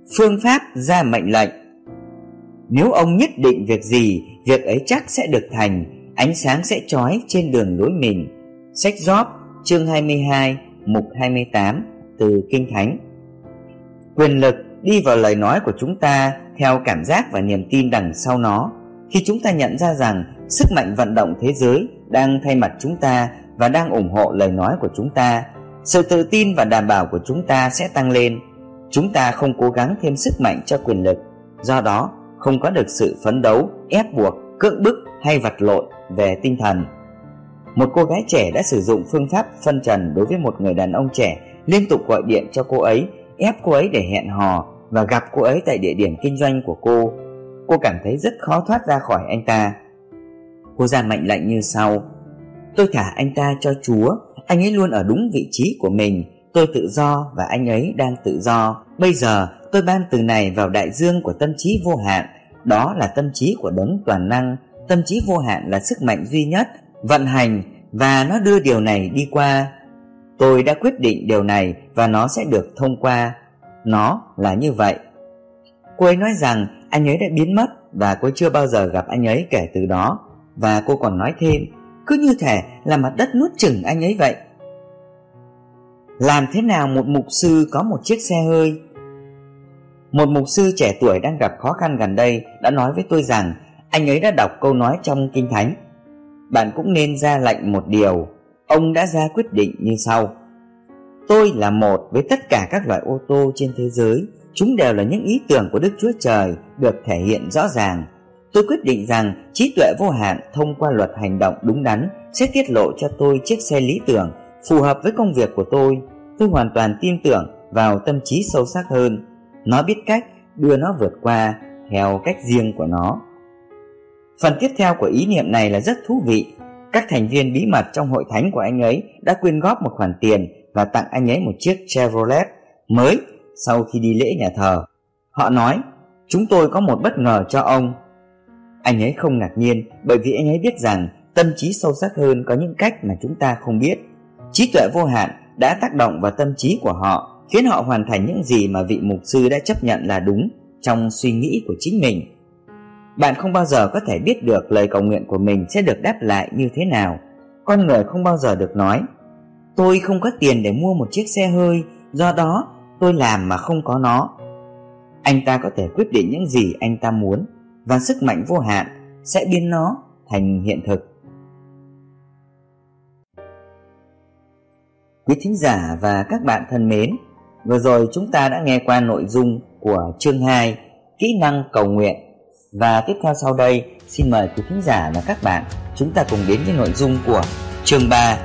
Phương pháp ra mệnh lệnh. Nếu ông nhất định việc gì, việc ấy chắc sẽ được thành, ánh sáng sẽ chói trên đường lối mình. Sách Gióp chương 22 mục 28 từ Kinh Thánh. Quyền lực đi vào lời nói của chúng ta theo cảm giác và niềm tin đằng sau nó. Khi chúng ta nhận ra rằng sức mạnh vận động thế giới đang thay mặt chúng ta và đang ủng hộ lời nói của chúng ta, sự tự tin và đảm bảo của chúng ta sẽ tăng lên. Chúng ta không cố gắng thêm sức mạnh cho quyền lực, do đó không có được sự phấn đấu, ép buộc, cưỡng bức hay vật lộn về tinh thần. Một cô gái trẻ đã sử dụng phương pháp phân trần đối với một người đàn ông trẻ, liên tục gọi điện cho cô ấy, ép cô ấy để hẹn hò và gặp cô ấy tại địa điểm kinh doanh của cô. Cô cảm thấy rất khó thoát ra khỏi anh ta. Cô ra mệnh lệnh như sau: tôi thả anh ta cho Chúa, anh ấy luôn ở đúng vị trí của mình. Tôi tự do và anh ấy đang tự do. Bây giờ tôi ban từ này vào đại dương của tâm trí vô hạn. Đó là tâm trí của đấng toàn năng. Tâm trí vô hạn là sức mạnh duy nhất vận hành và nó đưa điều này đi qua. Tôi đã quyết định điều này và nó sẽ được thông qua. Nó là như vậy. Cô ấy nói rằng anh ấy đã biến mất và cô chưa bao giờ gặp anh ấy kể từ đó. Và cô còn nói thêm, cứ như thể là mặt đất nuốt chửng anh ấy vậy. Làm thế nào một mục sư có một chiếc xe hơi? Một mục sư trẻ tuổi đang gặp khó khăn gần đây đã nói với tôi rằng anh ấy đã đọc câu nói trong Kinh Thánh: bạn cũng nên ra lệnh một điều. Ông đã ra quyết định như sau: tôi là một với tất cả các loại ô tô trên thế giới. Chúng đều là những ý tưởng của Đức Chúa Trời được thể hiện rõ ràng. Tôi quyết định rằng trí tuệ vô hạn thông qua luật hành động đúng đắn sẽ tiết lộ cho tôi chiếc xe lý tưởng phù hợp với công việc của tôi. Tôi hoàn toàn tin tưởng vào tâm trí sâu sắc hơn. Nó biết cách đưa nó vượt qua theo cách riêng của nó. Phần tiếp theo của ý niệm này là rất thú vị. Các thành viên bí mật trong hội thánh của anh ấy đã quyên góp một khoản tiền và tặng anh ấy một chiếc Chevrolet mới sau khi đi lễ nhà thờ. Họ nói, chúng tôi có một bất ngờ cho ông. Anh ấy không ngạc nhiên, bởi vì anh ấy biết rằng tâm trí sâu sắc hơn có những cách mà chúng ta không biết. Trí tuệ vô hạn đã tác động vào tâm trí của họ, khiến họ hoàn thành những gì mà vị mục sư đã chấp nhận là đúng trong suy nghĩ của chính mình. Bạn không bao giờ có thể biết được lời cầu nguyện của mình sẽ được đáp lại như thế nào. Con người không bao giờ được nói, tôi không có tiền để mua một chiếc xe hơi, do đó tôi làm mà không có nó. Anh ta có thể quyết định những gì anh ta muốn, và sức mạnh vô hạn sẽ biến nó thành hiện thực. Quý thính giả và các bạn thân mến, vừa rồi chúng ta đã nghe qua nội dung của chương 2, kỹ năng cầu nguyện. Và tiếp theo sau đây, xin mời quý thính giả và các bạn chúng ta cùng đến với nội dung của chương 3.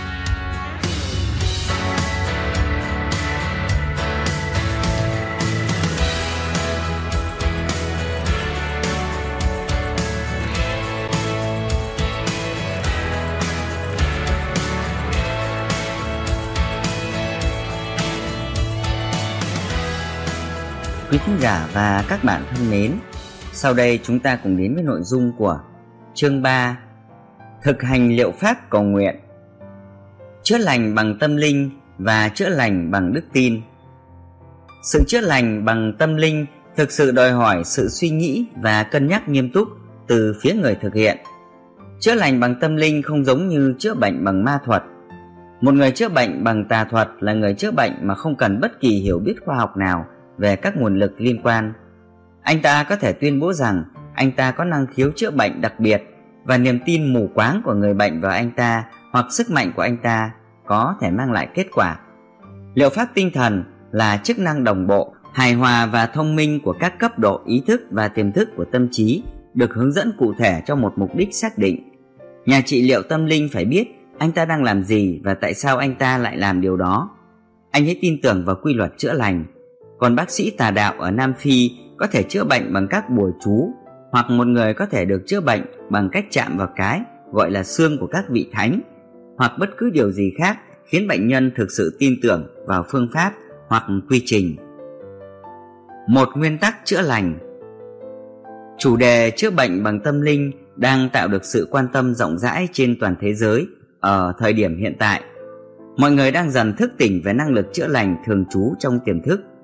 Quý thính giả và các bạn thân mến, sau đây chúng ta cùng đến với nội dung của chương 3, thực hành liệu pháp cầu nguyện. Chữa lành bằng tâm linh và chữa lành bằng đức tin. Sự chữa lành bằng tâm linh thực sự đòi hỏi sự suy nghĩ và cân nhắc nghiêm túc từ phía người thực hiện. Chữa lành bằng tâm linh không giống như chữa bệnh bằng ma thuật. Một người chữa bệnh bằng tà thuật là người chữa bệnh mà không cần bất kỳ hiểu biết khoa học nào về các nguồn lực liên quan. Anh ta có thể tuyên bố rằng anh ta có năng khiếu chữa bệnh đặc biệt, và niềm tin mù quáng của người bệnh vào anh ta hoặc sức mạnh của anh ta có thể mang lại kết quả. Liệu pháp tinh thần là chức năng đồng bộ, hài hòa và thông minh của các cấp độ ý thức và tiềm thức của tâm trí, được hướng dẫn cụ thể cho một mục đích xác định. Nhà trị liệu tâm linh phải biết anh ta đang làm gì và tại sao anh ta lại làm điều đó. Anh hãy tin tưởng vào quy luật chữa lành. Còn bác sĩ tà đạo ở Nam Phi có thể chữa bệnh bằng các bùa chú, hoặc một người có thể được chữa bệnh bằng cách chạm vào cái gọi là xương của các vị thánh, hoặc bất cứ điều gì khác khiến bệnh nhân thực sự tin tưởng vào phương pháp hoặc quy trình. Một nguyên tắc chữa lành. Chủ đề chữa bệnh bằng tâm linh đang tạo được sự quan tâm rộng rãi trên toàn thế giới ở thời điểm hiện tại. Mọi người đang dần thức tỉnh về năng lực chữa lành thường trú trong tiềm thức.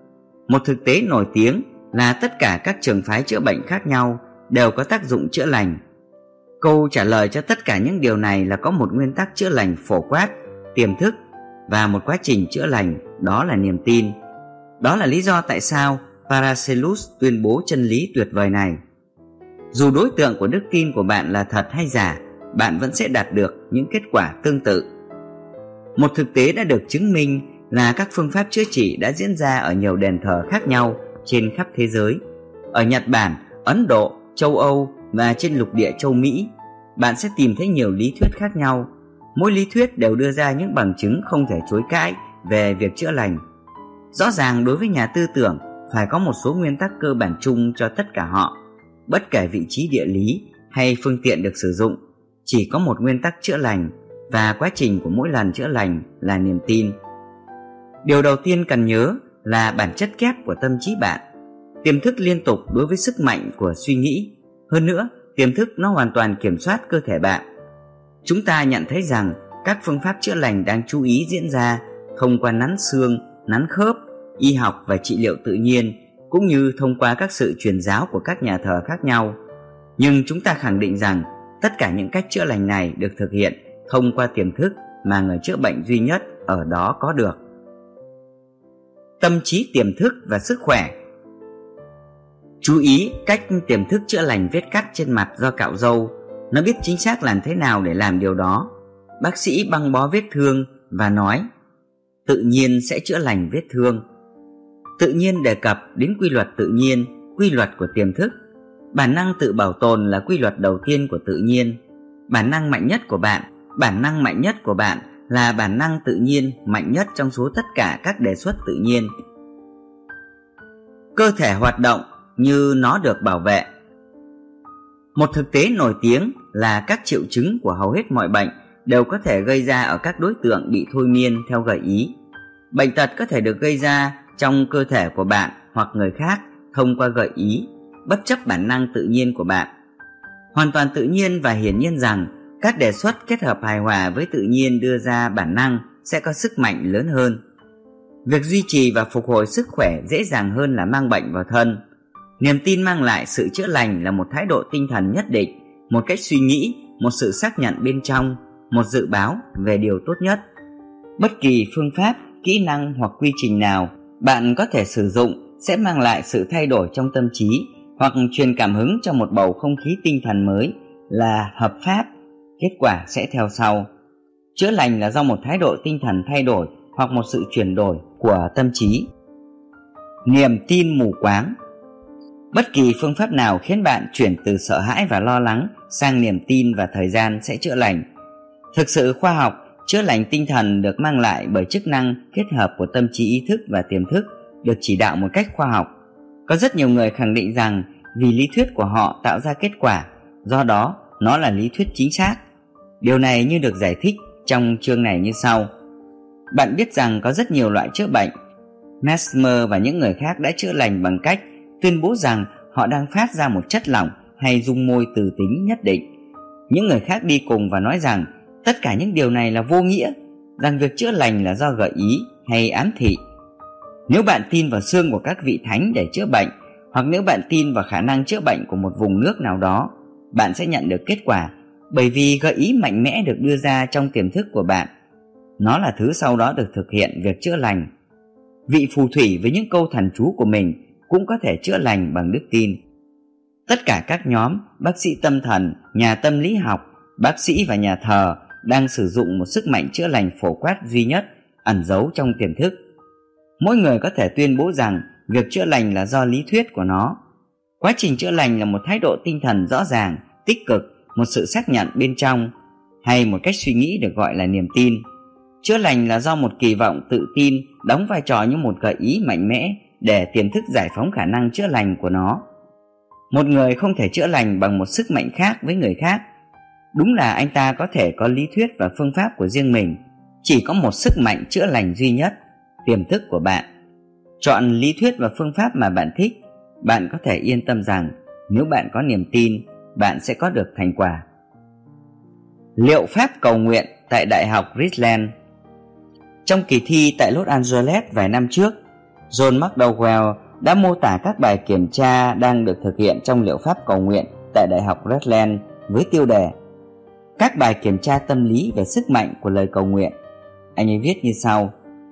Một thực tế nổi tiếng là tất cả các trường phái chữa bệnh khác nhau đều có tác dụng chữa lành. Câu trả lời cho tất cả những điều này là có một nguyên tắc chữa lành phổ quát, tiềm thức và một quá trình chữa lành, đó là niềm tin. Đó là lý do tại sao Paracelsus tuyên bố chân lý tuyệt vời này. Dù đối tượng của đức tin của bạn là thật hay giả, bạn vẫn sẽ đạt được những kết quả tương tự. Một thực tế đã được chứng minh là các phương pháp chữa trị đã diễn ra ở nhiều đền thờ khác nhau trên khắp thế giới. Ở Nhật Bản, Ấn Độ, châu Âu và trên lục địa châu Mỹ, bạn sẽ tìm thấy nhiều lý thuyết khác nhau. Mỗi lý thuyết đều đưa ra những bằng chứng không thể chối cãi về việc chữa lành. Rõ ràng đối với nhà tư tưởng phải có một số nguyên tắc cơ bản chung cho tất cả họ. Bất kể vị trí địa lý hay phương tiện được sử dụng, chỉ có một nguyên tắc chữa lành, và quá trình của mỗi lần chữa lành là niềm tin. Điều đầu tiên cần nhớ là bản chất kép của tâm trí bạn. Tiềm thức liên tục đối với sức mạnh của suy nghĩ. Hơn nữa, tiềm thức nó hoàn toàn kiểm soát cơ thể bạn. Chúng ta nhận thấy rằng các phương pháp chữa lành đang chú ý diễn ra thông qua nắn xương, nắn khớp, y học và trị liệu tự nhiên, cũng như thông qua các sự truyền giáo của các nhà thờ khác nhau. Nhưng chúng ta khẳng định rằng tất cả những cách chữa lành này được thực hiện thông qua tiềm thức mà người chữa bệnh duy nhất ở đó có được. Tâm trí tiềm thức và sức khỏe. Chú ý cách tiềm thức chữa lành vết cắt trên mặt do cạo râu. Nó biết chính xác làm thế nào để làm điều đó. Bác sĩ băng bó vết thương và nói tự nhiên sẽ chữa lành vết thương. Tự nhiên đề cập đến quy luật tự nhiên, quy luật của tiềm thức. Bản năng tự bảo tồn là quy luật đầu tiên của tự nhiên. Bản năng mạnh nhất của bạn là bản năng tự nhiên mạnh nhất trong số tất cả các đề xuất tự nhiên. Cơ thể hoạt động như nó được bảo vệ. Một thực tế nổi tiếng là các triệu chứng của hầu hết mọi bệnh đều có thể gây ra ở các đối tượng bị thôi miên theo gợi ý. Bệnh tật có thể được gây ra trong cơ thể của bạn hoặc người khác thông qua gợi ý, bất chấp bản năng tự nhiên của bạn. Hoàn toàn tự nhiên và hiển nhiên rằng các đề xuất kết hợp hài hòa với tự nhiên đưa ra bản năng sẽ có sức mạnh lớn hơn. Việc duy trì và phục hồi sức khỏe dễ dàng hơn là mang bệnh vào thân. Niềm tin mang lại sự chữa lành là một thái độ tinh thần nhất định, một cách suy nghĩ, một sự xác nhận bên trong, một dự báo về điều tốt nhất. Bất kỳ phương pháp, kỹ năng hoặc quy trình nào bạn có thể sử dụng sẽ mang lại sự thay đổi trong tâm trí hoặc truyền cảm hứng cho một bầu không khí tinh thần mới là hợp pháp. Kết quả sẽ theo sau. Chữa lành là do một thái độ tinh thần thay đổi hoặc một sự chuyển đổi của tâm trí. Niềm tin mù quáng. Bất kỳ phương pháp nào khiến bạn chuyển từ sợ hãi và lo lắng sang niềm tin và thời gian sẽ chữa lành. Thực sự khoa học, chữa lành tinh thần được mang lại bởi chức năng kết hợp của tâm trí ý thức và tiềm thức được chỉ đạo một cách khoa học. Có rất nhiều người khẳng định rằng vì lý thuyết của họ tạo ra kết quả, do đó nó là lý thuyết chính xác. Điều này như được giải thích trong chương này như sau. Bạn biết rằng có rất nhiều loại chữa bệnh. Mesmer và những người khác đã chữa lành bằng cách tuyên bố rằng họ đang phát ra một chất lỏng hay dung môi từ tính nhất định. Những người khác đi cùng và nói rằng tất cả những điều này là vô nghĩa, rằng việc chữa lành là do gợi ý hay ám thị. Nếu bạn tin vào xương của các vị thánh để chữa bệnh, hoặc nếu bạn tin vào khả năng chữa bệnh của một vùng nước nào đó, bạn sẽ nhận được kết quả, bởi vì gợi ý mạnh mẽ được đưa ra trong tiềm thức của bạn. Nó là thứ sau đó được thực hiện việc chữa lành. Vị phù thủy với những câu thần chú của mình cũng có thể chữa lành bằng đức tin. Tất cả các nhóm, bác sĩ tâm thần, nhà tâm lý học, bác sĩ và nhà thờ đang sử dụng một sức mạnh chữa lành phổ quát duy nhất ẩn giấu trong tiềm thức. Mỗi người có thể tuyên bố rằng việc chữa lành là do lý thuyết của nó. Quá trình chữa lành là một thái độ tinh thần rõ ràng, tích cực, một sự xác nhận bên trong, hay một cách suy nghĩ được gọi là niềm tin. Chữa lành là do một kỳ vọng tự tin đóng vai trò như một gợi ý mạnh mẽ để tiềm thức giải phóng khả năng chữa lành của nó. Một người không thể chữa lành bằng một sức mạnh khác với người khác. Đúng là anh ta có thể có lý thuyết và phương pháp của riêng mình. Chỉ có một sức mạnh chữa lành duy nhất, tiềm thức của bạn. Chọn lý thuyết và phương pháp mà bạn thích. Bạn có thể yên tâm rằng nếu bạn có niềm tin, bạn sẽ có được thành quả. Liệu pháp cầu nguyện tại Đại học Richland. Trong kỳ thi tại Los Angeles vài năm trước, John McDowell đã mô tả các bài kiểm tra đang được thực hiện trong liệu pháp cầu nguyện tại Đại học Redland với tiêu đề Các bài kiểm tra tâm lý về sức mạnh của lời cầu nguyện. Anh ấy viết như sau: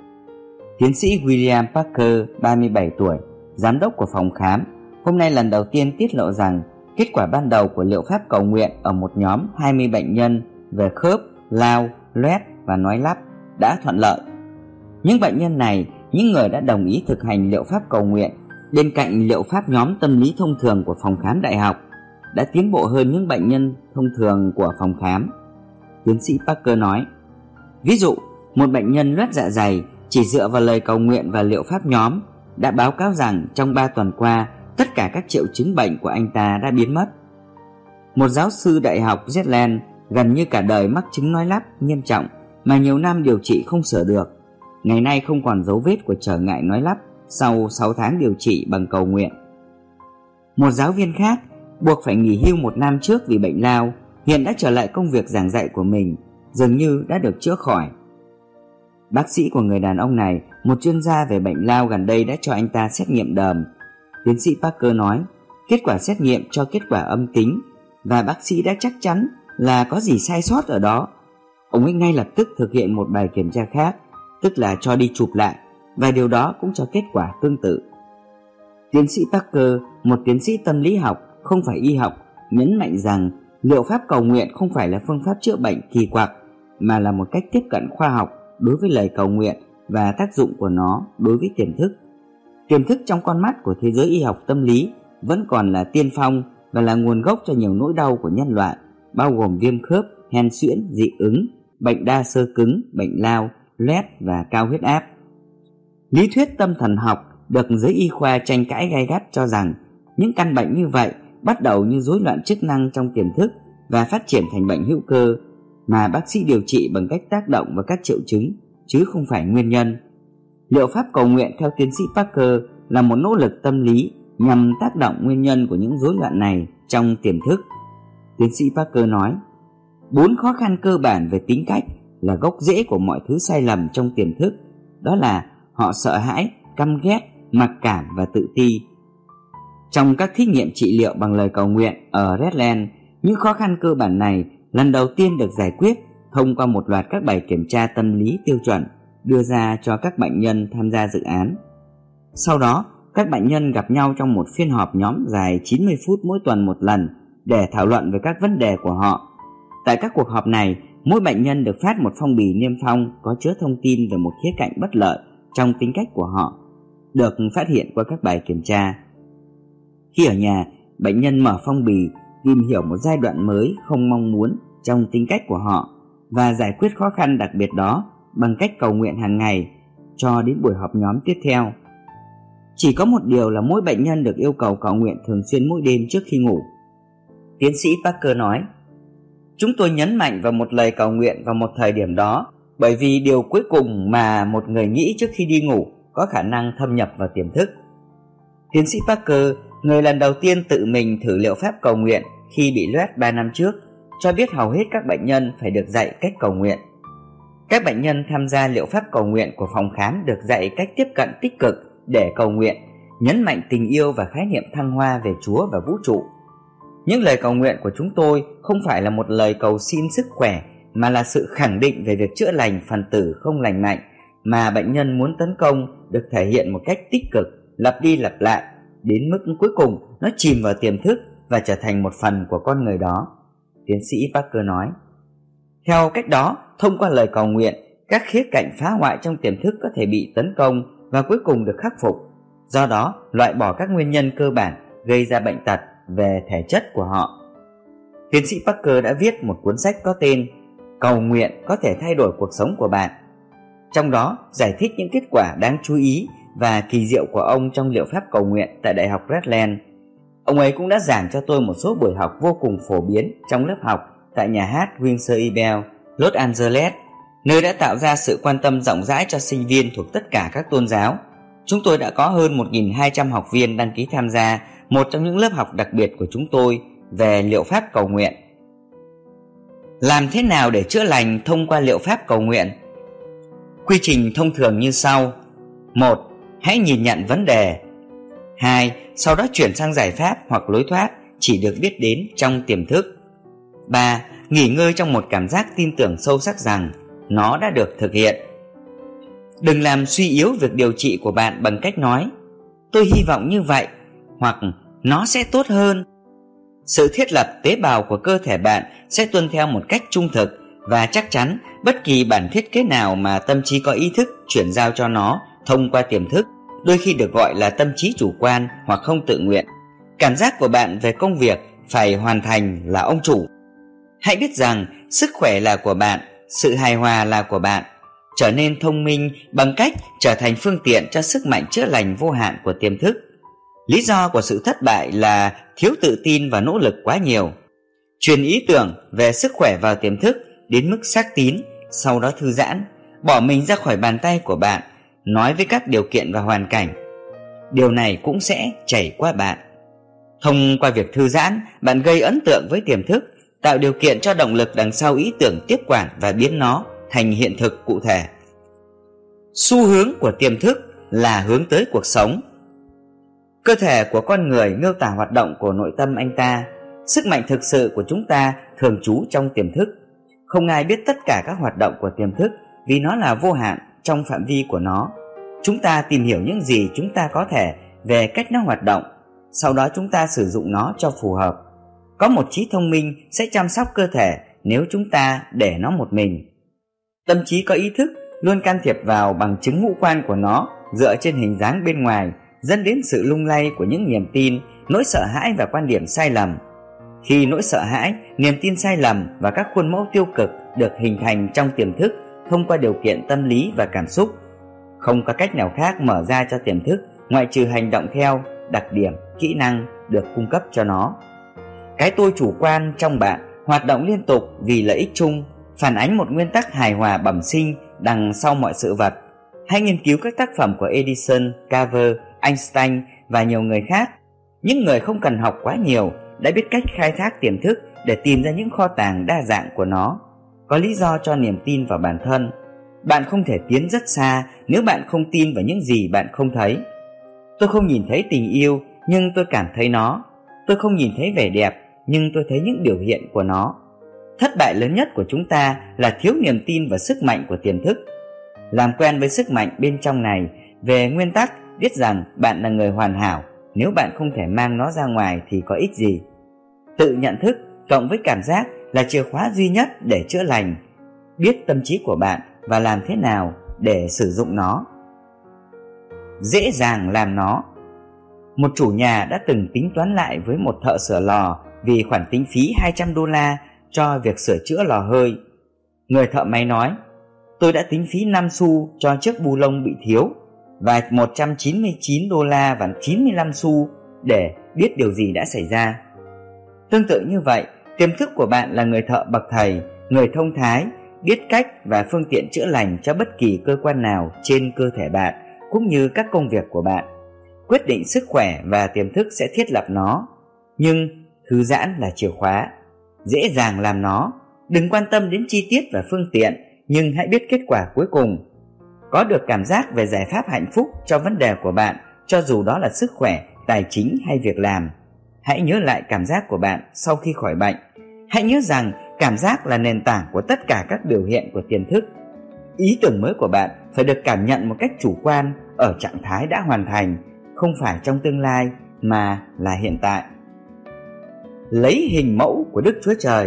Tiến sĩ William Parker, 37 tuổi, giám đốc của phòng khám, hôm nay lần đầu tiên tiết lộ rằng kết quả ban đầu của liệu pháp cầu nguyện ở một nhóm 20 bệnh nhân về khớp, lao, loét và nói lắp đã thuận lợi. Những bệnh nhân này, những người đã đồng ý thực hành liệu pháp cầu nguyện bên cạnh liệu pháp nhóm tâm lý thông thường của phòng khám đại học, đã tiến bộ hơn những bệnh nhân thông thường của phòng khám. Tiến sĩ Parker nói, ví dụ, một bệnh nhân loét dạ dày chỉ dựa vào lời cầu nguyện và liệu pháp nhóm đã báo cáo rằng trong 3 tuần qua, tất cả các triệu chứng bệnh của anh ta đã biến mất. Một giáo sư đại học Zetland gần như cả đời mắc chứng nói lắp nghiêm trọng mà nhiều năm điều trị không sửa được, ngày nay không còn dấu vết của trở ngại nói lắp sau 6 tháng điều trị bằng cầu nguyện. Một giáo viên khác buộc phải nghỉ hưu 1 năm trước vì bệnh lao, hiện đã trở lại công việc giảng dạy của mình, dường như đã được chữa khỏi. Bác sĩ của người đàn ông này, một chuyên gia về bệnh lao, gần đây đã cho anh ta xét nghiệm đờm. Tiến sĩ Parker nói, kết quả xét nghiệm cho kết quả âm tính và bác sĩ đã chắc chắn là có gì sai sót ở đó. Ông ấy ngay lập tức thực hiện một bài kiểm tra khác, tức là cho đi chụp lại, và điều đó cũng cho kết quả tương tự. Tiến sĩ Parker, một tiến sĩ tâm lý học, không phải y học, nhấn mạnh rằng liệu pháp cầu nguyện không phải là phương pháp chữa bệnh kỳ quặc, mà là một cách tiếp cận khoa học đối với lời cầu nguyện và tác dụng của nó đối với tiềm thức. Tiềm thức trong con mắt của thế giới y học tâm lý vẫn còn là tiên phong và là nguồn gốc cho nhiều nỗi đau của nhân loại, bao gồm viêm khớp, hen suyễn, dị ứng, bệnh đa xơ cứng, bệnh lao, loét và cao huyết áp. Lý thuyết tâm thần học được giới y khoa tranh cãi gay gắt cho rằng những căn bệnh như vậy bắt đầu như rối loạn chức năng trong tiềm thức và phát triển thành bệnh hữu cơ mà bác sĩ điều trị bằng cách tác động vào các triệu chứng chứ không phải nguyên nhân. Liệu pháp cầu nguyện theo tiến sĩ Parker là một nỗ lực tâm lý nhằm tác động nguyên nhân của những rối loạn này trong tiềm thức. Tiến sĩ Parker nói, 4 khó khăn cơ bản về tính cách là gốc rễ của mọi thứ sai lầm trong tiềm thức, đó là họ sợ hãi, căm ghét, mặc cảm và tự ti. Trong các thí nghiệm trị liệu bằng lời cầu nguyện ở Redland, những khó khăn cơ bản này lần đầu tiên được giải quyết thông qua một loạt các bài kiểm tra tâm lý tiêu chuẩn đưa ra cho các bệnh nhân tham gia dự án. Sau đó, các bệnh nhân gặp nhau trong một phiên họp nhóm dài 90 phút mỗi tuần một lần để thảo luận về các vấn đề của họ. Tại các cuộc họp này, mỗi bệnh nhân được phát một phong bì niêm phong có chứa thông tin về một khía cạnh bất lợi trong tính cách của họ, được phát hiện qua các bài kiểm tra. Khi ở nhà, bệnh nhân mở phong bì tìm hiểu một giai đoạn mới không mong muốn trong tính cách của họ và giải quyết khó khăn đặc biệt đó bằng cách cầu nguyện hàng ngày cho đến buổi họp nhóm tiếp theo. Chỉ có một điều là mỗi bệnh nhân được yêu cầu cầu nguyện thường xuyên mỗi đêm trước khi ngủ. Tiến sĩ Parker nói, chúng tôi nhấn mạnh vào một lời cầu nguyện vào một thời điểm đó bởi vì điều cuối cùng mà một người nghĩ trước khi đi ngủ có khả năng thâm nhập vào tiềm thức. Tiến sĩ Parker, người lần đầu tiên tự mình thử liệu pháp cầu nguyện khi bị loét 3 năm trước, cho biết hầu hết các bệnh nhân phải được dạy cách cầu nguyện. Các bệnh nhân tham gia liệu pháp cầu nguyện của phòng khám được dạy cách tiếp cận tích cực để cầu nguyện, nhấn mạnh tình yêu và khái niệm thăng hoa về Chúa và vũ trụ. Những lời cầu nguyện của chúng tôi không phải là một lời cầu xin sức khỏe, mà là sự khẳng định về việc chữa lành phần tử không lành mạnh mà bệnh nhân muốn tấn công được thể hiện một cách tích cực, lặp đi lặp lại, đến mức cuối cùng nó chìm vào tiềm thức và trở thành một phần của con người đó. Tiến sĩ Parker nói, theo cách đó, thông qua lời cầu nguyện, các khía cạnh phá hoại trong tiềm thức có thể bị tấn công và cuối cùng được khắc phục, do đó loại bỏ các nguyên nhân cơ bản gây ra bệnh tật về thể chất của họ. Tiến sĩ Parker đã viết một cuốn sách có tên Cầu nguyện có thể thay đổi cuộc sống của bạn, trong đó giải thích những kết quả đáng chú ý và kỳ diệu của ông trong liệu pháp cầu nguyện tại Đại học Redland. Ông ấy cũng đã giảng cho tôi một số buổi học vô cùng phổ biến trong lớp học tại nhà hát Windsor Ebel, Los Angeles, nơi đã tạo ra sự quan tâm rộng rãi cho sinh viên thuộc tất cả các tôn giáo. Chúng tôi đã có hơn 1.200 học viên đăng ký tham gia một trong những lớp học đặc biệt của chúng tôi về liệu pháp cầu nguyện. Làm thế nào để chữa lành thông qua liệu pháp cầu nguyện? Quy trình thông thường như sau. 1. Hãy nhìn nhận vấn đề. 2. Sau đó chuyển sang giải pháp hoặc lối thoát chỉ được biết đến trong tiềm thức. 3. Nghỉ ngơi trong một cảm giác tin tưởng sâu sắc rằng nó đã được thực hiện. Đừng làm suy yếu việc điều trị của bạn bằng cách nói "Tôi hy vọng như vậy" hoặc "Nó sẽ tốt hơn". Sự thiết lập tế bào của cơ thể bạn sẽ tuân theo một cách trung thực, và chắc chắn bất kỳ bản thiết kế nào mà tâm trí có ý thức chuyển giao cho nó thông qua tiềm thức, đôi khi được gọi là tâm trí chủ quan hoặc không tự nguyện. Cảm giác của bạn về công việc phải hoàn thành là ông chủ. Hãy biết rằng sức khỏe là của bạn, sự hài hòa là của bạn. Trở nên thông minh bằng cách trở thành phương tiện cho sức mạnh chữa lành vô hạn của tiềm thức. Lý do của sự thất bại là thiếu tự tin và nỗ lực quá nhiều. Truyền ý tưởng về sức khỏe vào tiềm thức đến mức xác tín, sau đó thư giãn, bỏ mình ra khỏi bàn tay của bạn, nói với các điều kiện và hoàn cảnh. Điều này cũng sẽ chảy qua bạn. Thông qua việc thư giãn, bạn gây ấn tượng với tiềm thức, tạo điều kiện cho động lực đằng sau ý tưởng tiếp quản và biến nó thành hiện thực cụ thể. Xu hướng của tiềm thức là hướng tới cuộc sống. Cơ thể của con người miêu tả hoạt động của nội tâm anh ta. Sức mạnh thực sự của chúng ta thường trú trong tiềm thức. Không ai biết tất cả các hoạt động của tiềm thức vì nó là vô hạn trong phạm vi của nó. Chúng ta tìm hiểu những gì chúng ta có thể về cách nó hoạt động, sau đó chúng ta sử dụng nó cho phù hợp. Có một trí thông minh sẽ chăm sóc cơ thể nếu chúng ta để nó một mình. Tâm trí có ý thức luôn can thiệp vào bằng chứng ngũ quan của nó dựa trên hình dáng bên ngoài, dẫn đến sự lung lay của những niềm tin, nỗi sợ hãi và quan điểm sai lầm. Khi nỗi sợ hãi, niềm tin sai lầm và các khuôn mẫu tiêu cực được hình thành trong tiềm thức thông qua điều kiện tâm lý và cảm xúc, không có cách nào khác mở ra cho tiềm thức ngoại trừ hành động theo đặc điểm, kỹ năng được cung cấp cho nó. Cái tôi chủ quan trong bạn hoạt động liên tục vì lợi ích chung, phản ánh một nguyên tắc hài hòa bẩm sinh đằng sau mọi sự vật. Hãy nghiên cứu các tác phẩm của Edison, Carver, Einstein và nhiều người khác. Những người không cần học quá nhiều đã biết cách khai thác tiềm thức để tìm ra những kho tàng đa dạng của nó. Có lý do cho niềm tin vào bản thân. Bạn không thể tiến rất xa nếu bạn không tin vào những gì bạn không thấy. Tôi không nhìn thấy tình yêu, nhưng tôi cảm thấy nó. Tôi không nhìn thấy vẻ đẹp, nhưng tôi thấy những biểu hiện của nó. Thất bại lớn nhất của chúng ta là thiếu niềm tin vào sức mạnh của tiềm thức. Làm quen với sức mạnh bên trong này, về nguyên tắc biết rằng bạn là người hoàn hảo. Nếu bạn không thể mang nó ra ngoài thì có ích gì. Tự nhận thức cộng với cảm giác là chìa khóa duy nhất để chữa lành. Biết tâm trí của bạn và làm thế nào để sử dụng nó. Dễ dàng làm nó. Một chủ nhà đã từng tính toán lại với một thợ sửa lò vì khoản tính phí $200 cho việc sửa chữa lò hơi. Người thợ máy nói: "Tôi đã tính phí 5 xu cho chiếc bu lông bị thiếu và $199 và 95 xu để biết điều gì đã xảy ra." Tương tự như vậy, tiềm thức của bạn là người thợ bậc thầy, người thông thái, biết cách và phương tiện chữa lành cho bất kỳ cơ quan nào trên cơ thể bạn, cũng như các công việc của bạn. Quyết định sức khỏe và tiềm thức sẽ thiết lập nó, nhưng thư giãn là chìa khóa. Dễ dàng làm nó. Đừng quan tâm đến chi tiết và phương tiện, nhưng hãy biết kết quả cuối cùng. Có được cảm giác về giải pháp hạnh phúc cho vấn đề của bạn, cho dù đó là sức khỏe, tài chính hay việc làm. Hãy nhớ lại cảm giác của bạn sau khi khỏi bệnh. Hãy nhớ rằng cảm giác là nền tảng của tất cả các biểu hiện của tiềm thức. Ý tưởng mới của bạn phải được cảm nhận một cách chủ quan ở trạng thái đã hoàn thành, không phải trong tương lai mà là hiện tại. Lấy hình mẫu của Đức Chúa Trời.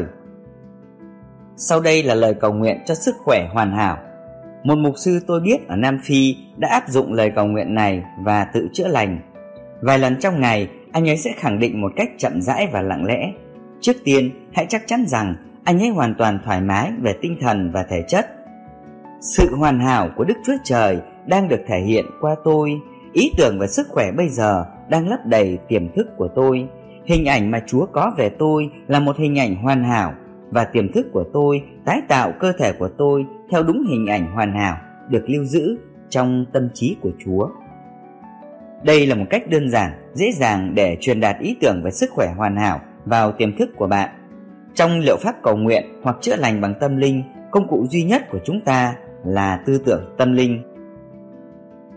Sau đây là lời cầu nguyện cho sức khỏe hoàn hảo. Một mục sư tôi biết ở Nam Phi đã áp dụng lời cầu nguyện này và tự chữa lành. Vài lần trong ngày, anh ấy sẽ khẳng định một cách chậm rãi và lặng lẽ: trước tiên, hãy chắc chắn rằng anh ấy hoàn toàn thoải mái về tinh thần và thể chất. Sự hoàn hảo của Đức Chúa Trời đang được thể hiện qua tôi. Ý tưởng về sức khỏe bây giờ đang lấp đầy tiềm thức của tôi. Hình ảnh mà Chúa có về tôi là một hình ảnh hoàn hảo, và tiềm thức của tôi tái tạo cơ thể của tôi theo đúng hình ảnh hoàn hảo được lưu giữ trong tâm trí của Chúa. Đây là một cách đơn giản, dễ dàng để truyền đạt ý tưởng về sức khỏe hoàn hảo vào tiềm thức của bạn. Trong liệu pháp cầu nguyện hoặc chữa lành bằng tâm linh, công cụ duy nhất của chúng ta là tư tưởng tâm linh.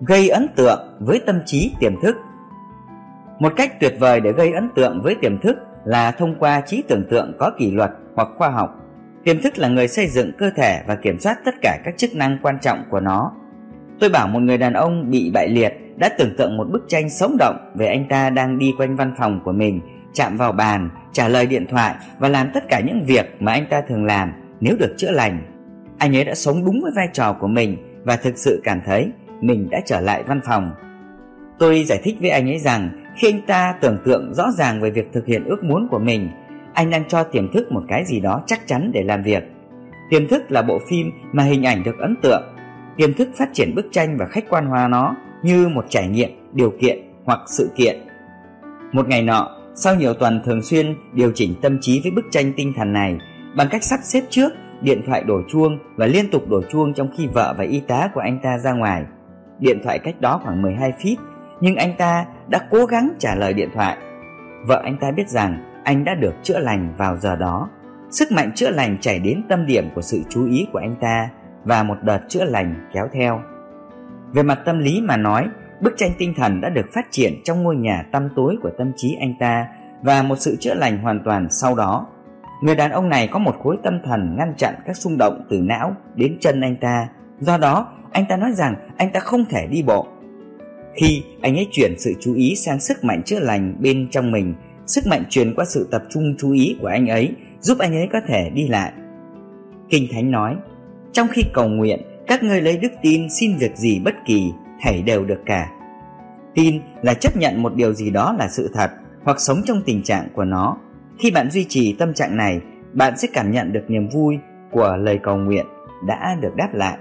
Gây ấn tượng với tâm trí tiềm thức. Một cách tuyệt vời để gây ấn tượng với tiềm thức là thông qua trí tưởng tượng có kỷ luật hoặc khoa học. Tiềm thức là người xây dựng cơ thể và kiểm soát tất cả các chức năng quan trọng của nó. Tôi bảo một người đàn ông bị bại liệt đã tưởng tượng một bức tranh sống động về anh ta đang đi quanh văn phòng của mình, chạm vào bàn, trả lời điện thoại và làm tất cả những việc mà anh ta thường làm nếu được chữa lành. Anh ấy đã sống đúng với vai trò của mình và thực sự cảm thấy mình đã trở lại văn phòng. Tôi giải thích với anh ấy rằng khi anh ta tưởng tượng rõ ràng về việc thực hiện ước muốn của mình, anh đang cho tiềm thức một cái gì đó chắc chắn để làm việc. Tiềm thức là bộ phim mà hình ảnh được ấn tượng. Tiềm thức phát triển bức tranh và khách quan hóa nó như một trải nghiệm, điều kiện hoặc sự kiện. Một ngày nọ, sau nhiều tuần thường xuyên điều chỉnh tâm trí với bức tranh tinh thần này, bằng cách sắp xếp trước, điện thoại đổ chuông và liên tục đổ chuông trong khi vợ và y tá của anh ta ra ngoài. Điện thoại cách đó khoảng 12 feet, nhưng anh ta đã cố gắng trả lời điện thoại. Vợ anh ta biết rằng anh đã được chữa lành vào giờ đó. Sức mạnh chữa lành chảy đến tâm điểm của sự chú ý của anh ta và một đợt chữa lành kéo theo. Về mặt tâm lý mà nói, bức tranh tinh thần đã được phát triển trong ngôi nhà tăm tối của tâm trí anh ta và một sự chữa lành hoàn toàn sau đó. Người đàn ông này có một khối tâm thần ngăn chặn các xung động từ não đến chân anh ta. Do đó, anh ta nói rằng anh ta không thể đi bộ. Khi anh ấy chuyển sự chú ý sang sức mạnh chữa lành bên trong mình, sức mạnh truyền qua sự tập trung chú ý của anh ấy giúp anh ấy có thể đi lại. Kinh Thánh nói, trong khi cầu nguyện, các ngươi lấy đức tin xin việc gì bất kỳ, thảy đều được cả. Tin là chấp nhận một điều gì đó là sự thật hoặc sống trong tình trạng của nó. Khi bạn duy trì tâm trạng này, bạn sẽ cảm nhận được niềm vui của lời cầu nguyện đã được đáp lại.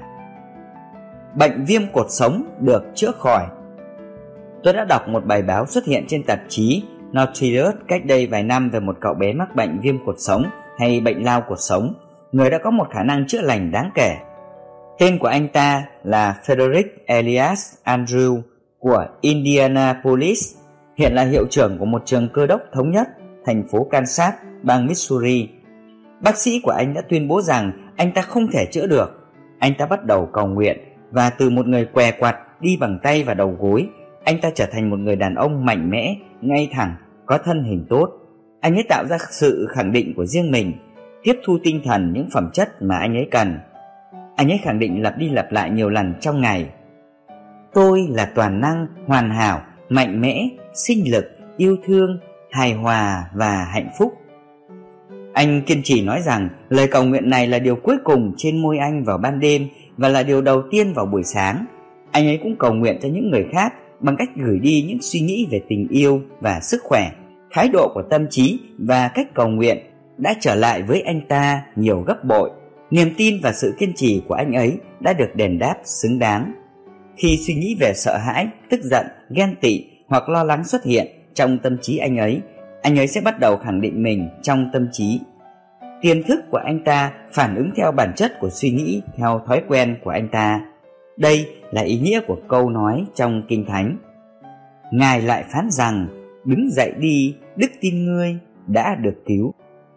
Bệnh viêm cột sống được chữa khỏi. Tôi đã đọc một bài báo xuất hiện trên tạp chí Nautilus cách đây vài năm về một cậu bé mắc bệnh viêm cột sống hay bệnh lao cột sống, người đã có một khả năng chữa lành đáng kể. Tên của anh ta là Frederick Elias Andrew của Indianapolis, hiện là hiệu trưởng của một trường cơ đốc thống nhất, thành phố Kansas, bang Missouri. Bác sĩ của anh đã tuyên bố rằng anh ta không thể chữa được. Anh ta bắt đầu cầu nguyện và từ một người què quặt đi bằng tay và đầu gối, anh ta trở thành một người đàn ông mạnh mẽ, ngay thẳng, có thân hình tốt. Anh ấy tạo ra sự khẳng định của riêng mình, tiếp thu tinh thần những phẩm chất mà anh ấy cần. Anh ấy khẳng định lặp đi lặp lại nhiều lần trong ngày: tôi là toàn năng, hoàn hảo, mạnh mẽ, sinh lực, yêu thương, hài hòa và hạnh phúc. Anh kiên trì nói rằng lời cầu nguyện này là điều cuối cùng trên môi anh vào ban đêm và là điều đầu tiên vào buổi sáng. Anh ấy cũng cầu nguyện cho những người khác bằng cách gửi đi những suy nghĩ về tình yêu và sức khỏe. Thái độ của tâm trí và cách cầu nguyện đã trở lại với anh ta nhiều gấp bội. Niềm tin và sự kiên trì của anh ấy đã được đền đáp xứng đáng. Khi suy nghĩ về sợ hãi, tức giận, ghen tị hoặc lo lắng xuất hiện trong tâm trí anh ấy sẽ bắt đầu khẳng định mình trong tâm trí. Tiềm thức của anh ta phản ứng theo bản chất của suy nghĩ theo thói quen của anh ta. Đây là ý nghĩa của câu nói trong Kinh Thánh: Ngài lại phán rằng, đứng dậy đi, đức tin ngươi đã được cứu.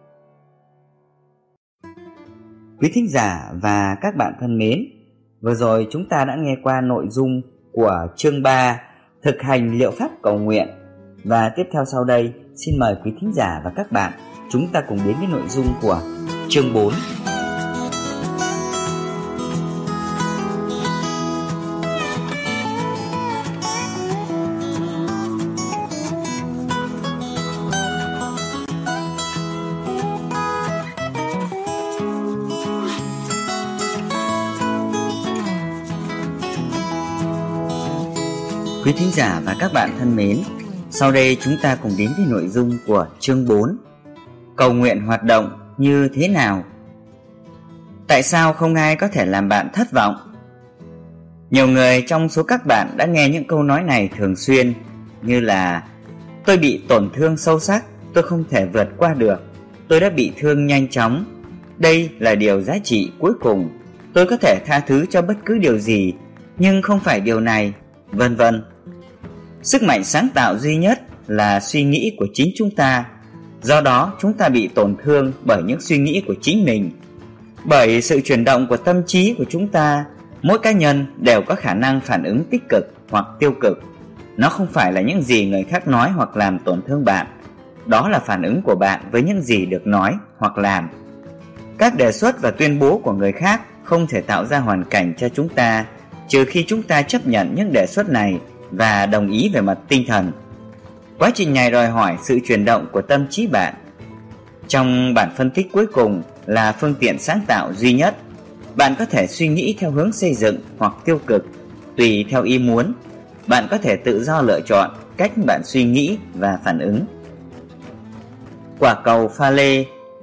Quý thính giả và các bạn thân mến, vừa rồi chúng ta đã nghe qua nội dung của chương 3, thực hành liệu pháp cầu nguyện. Và tiếp theo sau đây, xin mời quý thính giả và các bạn chúng ta cùng đến với nội dung của chương 4. Quý thính giả và các bạn thân mến, sau đây chúng ta cùng đến với nội dung của chương 4. Cầu nguyện hoạt động như thế nào? Tại sao không ai có thể làm bạn thất vọng? Nhiều người trong số các bạn đã nghe những câu nói này thường xuyên, như là: tôi bị tổn thương sâu sắc, tôi không thể vượt qua được, tôi đã bị thương nhanh chóng, đây là điều giá trị cuối cùng, tôi có thể tha thứ cho bất cứ điều gì, nhưng không phải điều này, vân vân. Sức mạnh sáng tạo duy nhất là suy nghĩ của chính chúng ta. Do đó chúng ta bị tổn thương bởi những suy nghĩ của chính mình. Bởi sự chuyển động của tâm trí của chúng ta, mỗi cá nhân đều có khả năng phản ứng tích cực hoặc tiêu cực. Nó không phải là những gì người khác nói hoặc làm tổn thương bạn. Đó là phản ứng của bạn với những gì được nói hoặc làm. Các đề xuất và tuyên bố của người khác không thể tạo ra hoàn cảnh cho chúng ta, trừ khi chúng ta chấp nhận những đề xuất này và đồng ý về mặt tinh thần. Quá trình này đòi hỏi sự chuyển động của tâm trí bạn. Trong bản phân tích cuối cùng là phương tiện sáng tạo duy nhất. Bạn có thể suy nghĩ theo hướng xây dựng hoặc tiêu cực, tùy theo ý muốn. Bạn có thể tự do lựa chọn cách bạn suy nghĩ và phản ứng. Quả cầu pha lê.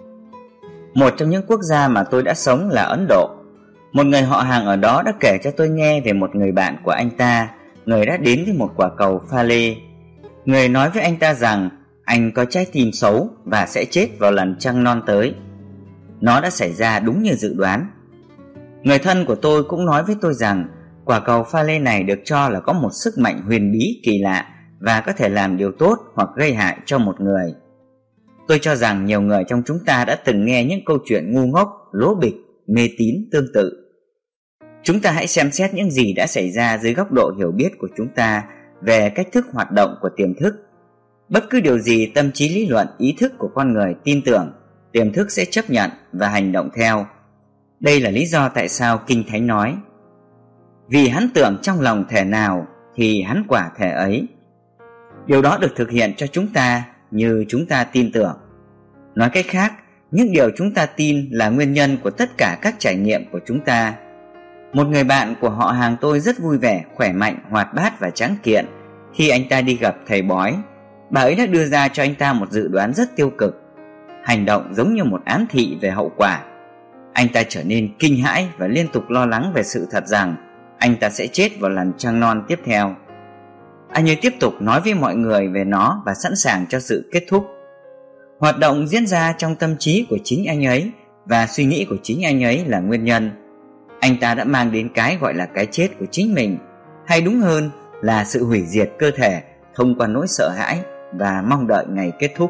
Một trong những quốc gia mà tôi đã sống là Ấn Độ. Một người họ hàng ở đó đã kể cho tôi nghe về một người bạn của anh ta, người đã đến với một quả cầu pha lê. Người nói với anh ta rằng anh có trái tim xấu và sẽ chết vào lần trăng non tới. Nó đã xảy ra đúng như dự đoán. Người thân của tôi cũng nói với tôi rằng quả cầu pha lê này được cho là có một sức mạnh huyền bí kỳ lạ và có thể làm điều tốt hoặc gây hại cho một người. Tôi cho rằng nhiều người trong chúng ta đã từng nghe những câu chuyện ngu ngốc, lố bịch, mê tín tương tự. Chúng ta hãy xem xét những gì đã xảy ra dưới góc độ hiểu biết của chúng ta về cách thức hoạt động của tiềm thức. Bất cứ điều gì tâm trí lý luận ý thức của con người tin tưởng, tiềm thức sẽ chấp nhận và hành động theo. Đây là lý do tại sao Kinh Thánh nói: vì hắn tưởng trong lòng thể nào thì hắn quả thể ấy. Điều đó được thực hiện cho chúng ta như chúng ta tin tưởng. Nói cách khác, những điều chúng ta tin là nguyên nhân của tất cả các trải nghiệm của chúng ta. Một người bạn của họ hàng tôi rất vui vẻ, khỏe mạnh, hoạt bát và tráng kiện. Khi anh ta đi gặp thầy bói, bà ấy đã đưa ra cho anh ta một dự đoán rất tiêu cực, hành động giống như một ám thị về hậu quả. Anh ta trở nên kinh hãi và liên tục lo lắng về sự thật rằng anh ta sẽ chết vào lần trăng non tiếp theo. Anh ấy tiếp tục nói với mọi người về nó và sẵn sàng cho sự kết thúc. Hoạt động diễn ra trong tâm trí của chính anh ấy và suy nghĩ của chính anh ấy là nguyên nhân. Anh ta đã mang đến cái gọi là cái chết của chính mình, hay đúng hơn là sự hủy diệt cơ thể thông qua nỗi sợ hãi và mong đợi ngày kết thúc.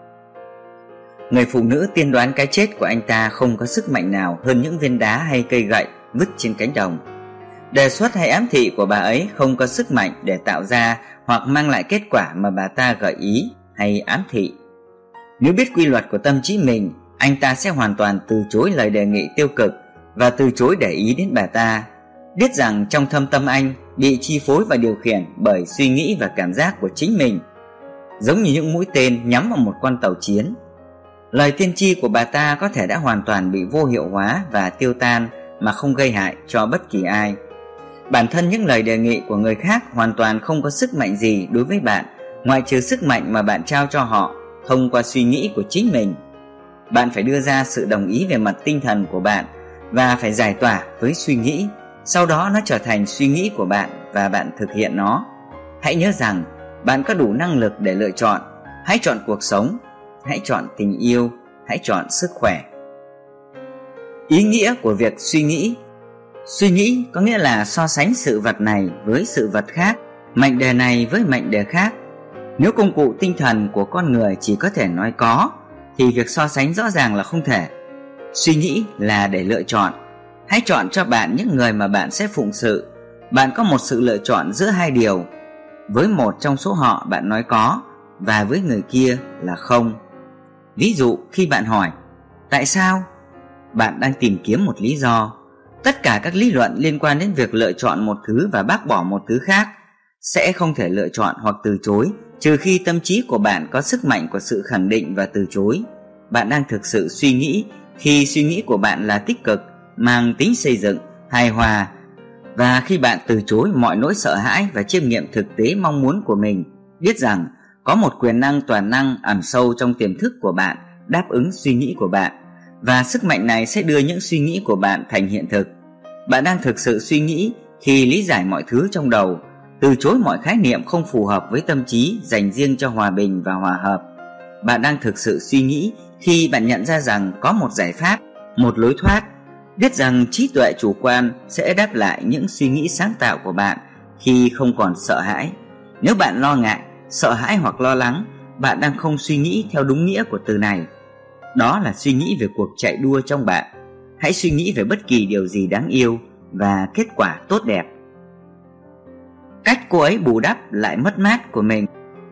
Người phụ nữ tiên đoán cái chết của anh ta không có sức mạnh nào hơn những viên đá hay cây gậy vứt trên cánh đồng. Đề xuất hay ám thị của bà ấy không có sức mạnh để tạo ra hoặc mang lại kết quả mà bà ta gợi ý hay ám thị. Nếu biết quy luật của tâm trí mình, anh ta sẽ hoàn toàn từ chối lời đề nghị tiêu cực và từ chối để ý đến bà ta. Biết rằng trong thâm tâm anh bị chi phối và điều khiển bởi suy nghĩ và cảm giác của chính mình, giống như những mũi tên nhắm vào một con tàu chiến. Lời tiên tri của bà ta có thể đã hoàn toàn bị vô hiệu hóa và tiêu tan mà không gây hại cho bất kỳ ai. Bản thân những lời đề nghị của người khác hoàn toàn không có sức mạnh gì đối với bạn, ngoại trừ sức mạnh mà bạn trao cho họ thông qua suy nghĩ của chính mình. Bạn phải đưa ra sự đồng ý về mặt tinh thần của bạn và phải giải tỏa với suy nghĩ. Sau đó nó trở thành suy nghĩ của bạn và bạn thực hiện nó. Hãy nhớ rằng bạn có đủ năng lực để lựa chọn. Hãy chọn cuộc sống, hãy chọn tình yêu, hãy chọn sức khỏe. Ý nghĩa của việc suy nghĩ. Suy nghĩ có nghĩa là so sánh sự vật này với sự vật khác, mệnh đề này với mệnh đề khác. Nếu công cụ tinh thần của con người chỉ có thể nói có, thì việc so sánh rõ ràng là không thể. Suy nghĩ là để lựa chọn. Hãy chọn cho bạn những người mà bạn sẽ phụng sự. Bạn có một sự lựa chọn giữa hai điều. Với một trong số họ bạn nói có, và với người kia là không. Ví dụ khi bạn hỏi tại sao, bạn đang tìm kiếm một lý do. Tất cả các lý luận liên quan đến việc lựa chọn một thứ và bác bỏ một thứ khác sẽ không thể lựa chọn hoặc từ chối, trừ khi tâm trí của bạn có sức mạnh của sự khẳng định và từ chối. Bạn đang thực sự suy nghĩ khi suy nghĩ của bạn là tích cực, mang tính xây dựng, hài hòa. Và khi bạn từ chối mọi nỗi sợ hãi và chiêm nghiệm thực tế mong muốn của mình, biết rằng có một quyền năng toàn năng ẩn sâu trong tiềm thức của bạn đáp ứng suy nghĩ của bạn, và sức mạnh này sẽ đưa những suy nghĩ của bạn thành hiện thực. Bạn đang thực sự suy nghĩ khi lý giải mọi thứ trong đầu, từ chối mọi khái niệm không phù hợp với tâm trí dành riêng cho hòa bình và hòa hợp. Bạn đang thực sự suy nghĩ khi bạn nhận ra rằng có một giải pháp, một lối thoát, biết rằng trí tuệ chủ quan sẽ đáp lại những suy nghĩ sáng tạo của bạn khi không còn sợ hãi. Nếu bạn lo ngại, sợ hãi hoặc lo lắng, bạn đang không suy nghĩ theo đúng nghĩa của từ này. Đó là suy nghĩ về cuộc chạy đua trong bạn. Hãy suy nghĩ về bất kỳ điều gì đáng yêu và kết quả tốt đẹp. cách cô ấy bù đắp lại mất mát của mình.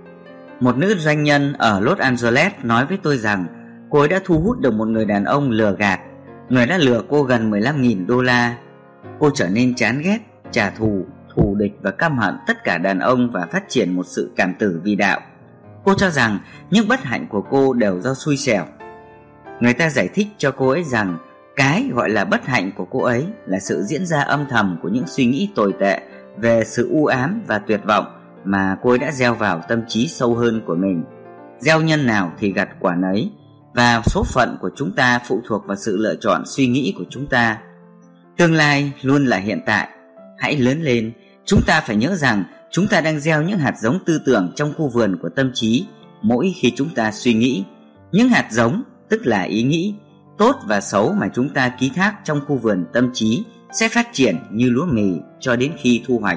Một nữ doanh nhân ở Los Angeles nói với tôi rằng cô ấy đã thu hút được một người đàn ông lừa gạt. Người đã lừa cô gần 15.000 đô la. Cô trở nên chán ghét, trả thù, thù địch và căm hận tất cả đàn ông và phát triển một sự cảm tử vì đạo. Cô cho rằng những bất hạnh của cô đều do xui xẻo. Người ta giải thích cho cô ấy rằng cái gọi là bất hạnh của cô ấy là sự diễn ra âm thầm của những suy nghĩ tồi tệ về sự u ám và tuyệt vọng mà cô ấy đã gieo vào tâm trí sâu hơn của mình. Gieo nhân nào thì gặt quả nấy, và số phận của chúng ta phụ thuộc vào sự lựa chọn suy nghĩ của chúng ta. Tương lai luôn là hiện tại. Hãy lớn lên. Chúng ta phải nhớ rằng chúng ta đang gieo những hạt giống tư tưởng trong khu vườn của tâm trí mỗi khi chúng ta suy nghĩ. Những hạt giống, tức là ý nghĩ tốt và xấu mà chúng ta ký thác trong khu vườn tâm trí sẽ phát triển như lúa mì cho đến khi thu hoạch.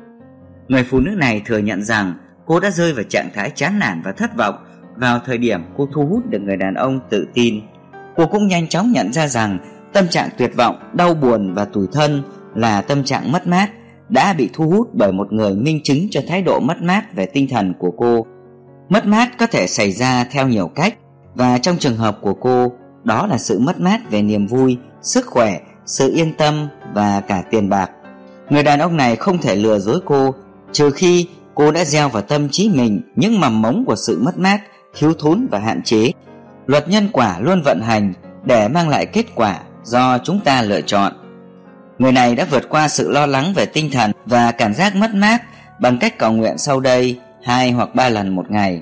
Người phụ nữ này thừa nhận rằng cô đã rơi vào trạng thái chán nản và thất vọng vào thời điểm cô thu hút được người đàn ông tự tin. Cô cũng nhanh chóng nhận ra rằng tâm trạng tuyệt vọng, đau buồn và tủi thân là tâm trạng mất mát đã bị thu hút bởi một người minh chứng cho thái độ mất mát về tinh thần của cô. Mất mát có thể xảy ra theo nhiều cách, và trong trường hợp của cô, đó là sự mất mát về niềm vui, sức khỏe, sự yên tâm và cả tiền bạc. Người đàn ông này không thể lừa dối cô, trừ khi cô đã gieo vào tâm trí mình những mầm mống của sự mất mát, thiếu thốn và hạn chế. Luật nhân quả luôn vận hành để mang lại kết quả do chúng ta lựa chọn. Người này đã vượt qua sự lo lắng về tinh thần và cảm giác mất mát bằng cách cầu nguyện sau đây 2 hoặc 3 lần một ngày.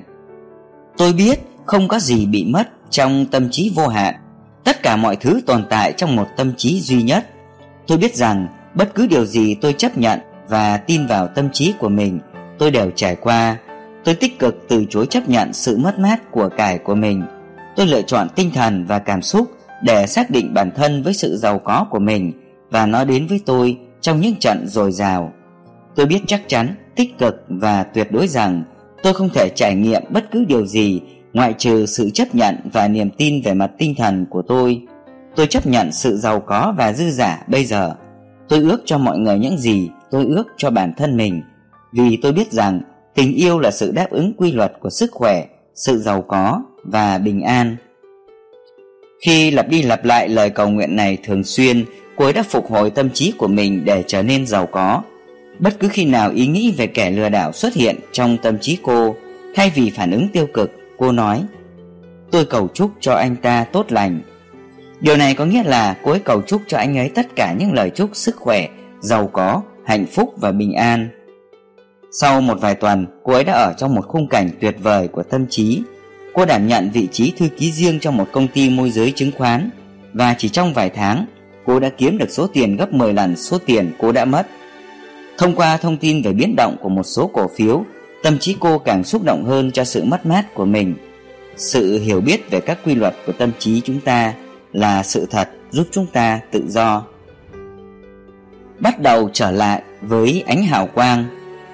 Tôi biết không có gì bị mất trong tâm trí vô hạn. Tất cả mọi thứ tồn tại trong một tâm trí duy nhất. Tôi biết rằng bất cứ điều gì tôi chấp nhận và tin vào tâm trí của mình, tôi đều trải qua. Tôi tích cực từ chối chấp nhận sự mất mát của cải của mình. Tôi lựa chọn tinh thần và cảm xúc để xác định bản thân với sự giàu có của mình, và nó đến với tôi trong những trận dồi dào. Tôi biết chắc chắn, tích cực và tuyệt đối rằng tôi không thể trải nghiệm bất cứ điều gì ngoại trừ sự chấp nhận và niềm tin về mặt tinh thần của tôi. Tôi chấp nhận sự giàu có và dư dả bây giờ. Tôi ước cho mọi người những gì tôi ước cho bản thân mình, vì tôi biết rằng tình yêu là sự đáp ứng quy luật của sức khỏe, sự giàu có và bình an. Khi lặp đi lặp lại lời cầu nguyện này thường xuyên, cô ấy đã phục hồi tâm trí của mình để trở nên giàu có. Bất cứ khi nào ý nghĩ về kẻ lừa đảo xuất hiện trong tâm trí cô, thay vì phản ứng tiêu cực, cô nói: tôi cầu chúc cho anh ta tốt lành. Điều này có nghĩa là cô ấy cầu chúc cho anh ấy tất cả những lời chúc sức khỏe, giàu có, hạnh phúc và bình an. Sau một vài tuần, cô ấy đã ở trong một khung cảnh tuyệt vời của tâm trí. Cô đảm nhận vị trí thư ký riêng trong một công ty môi giới chứng khoán, và chỉ trong vài tháng, cô đã kiếm được số tiền gấp 10 lần số tiền cô đã mất. Thông qua thông tin về biến động của một số cổ phiếu, tâm trí cô càng xúc động hơn cho sự mất mát của mình. Sự hiểu biết về các quy luật của tâm trí chúng ta là sự thật giúp chúng ta tự do. Bắt đầu trở lại với ánh hào quang.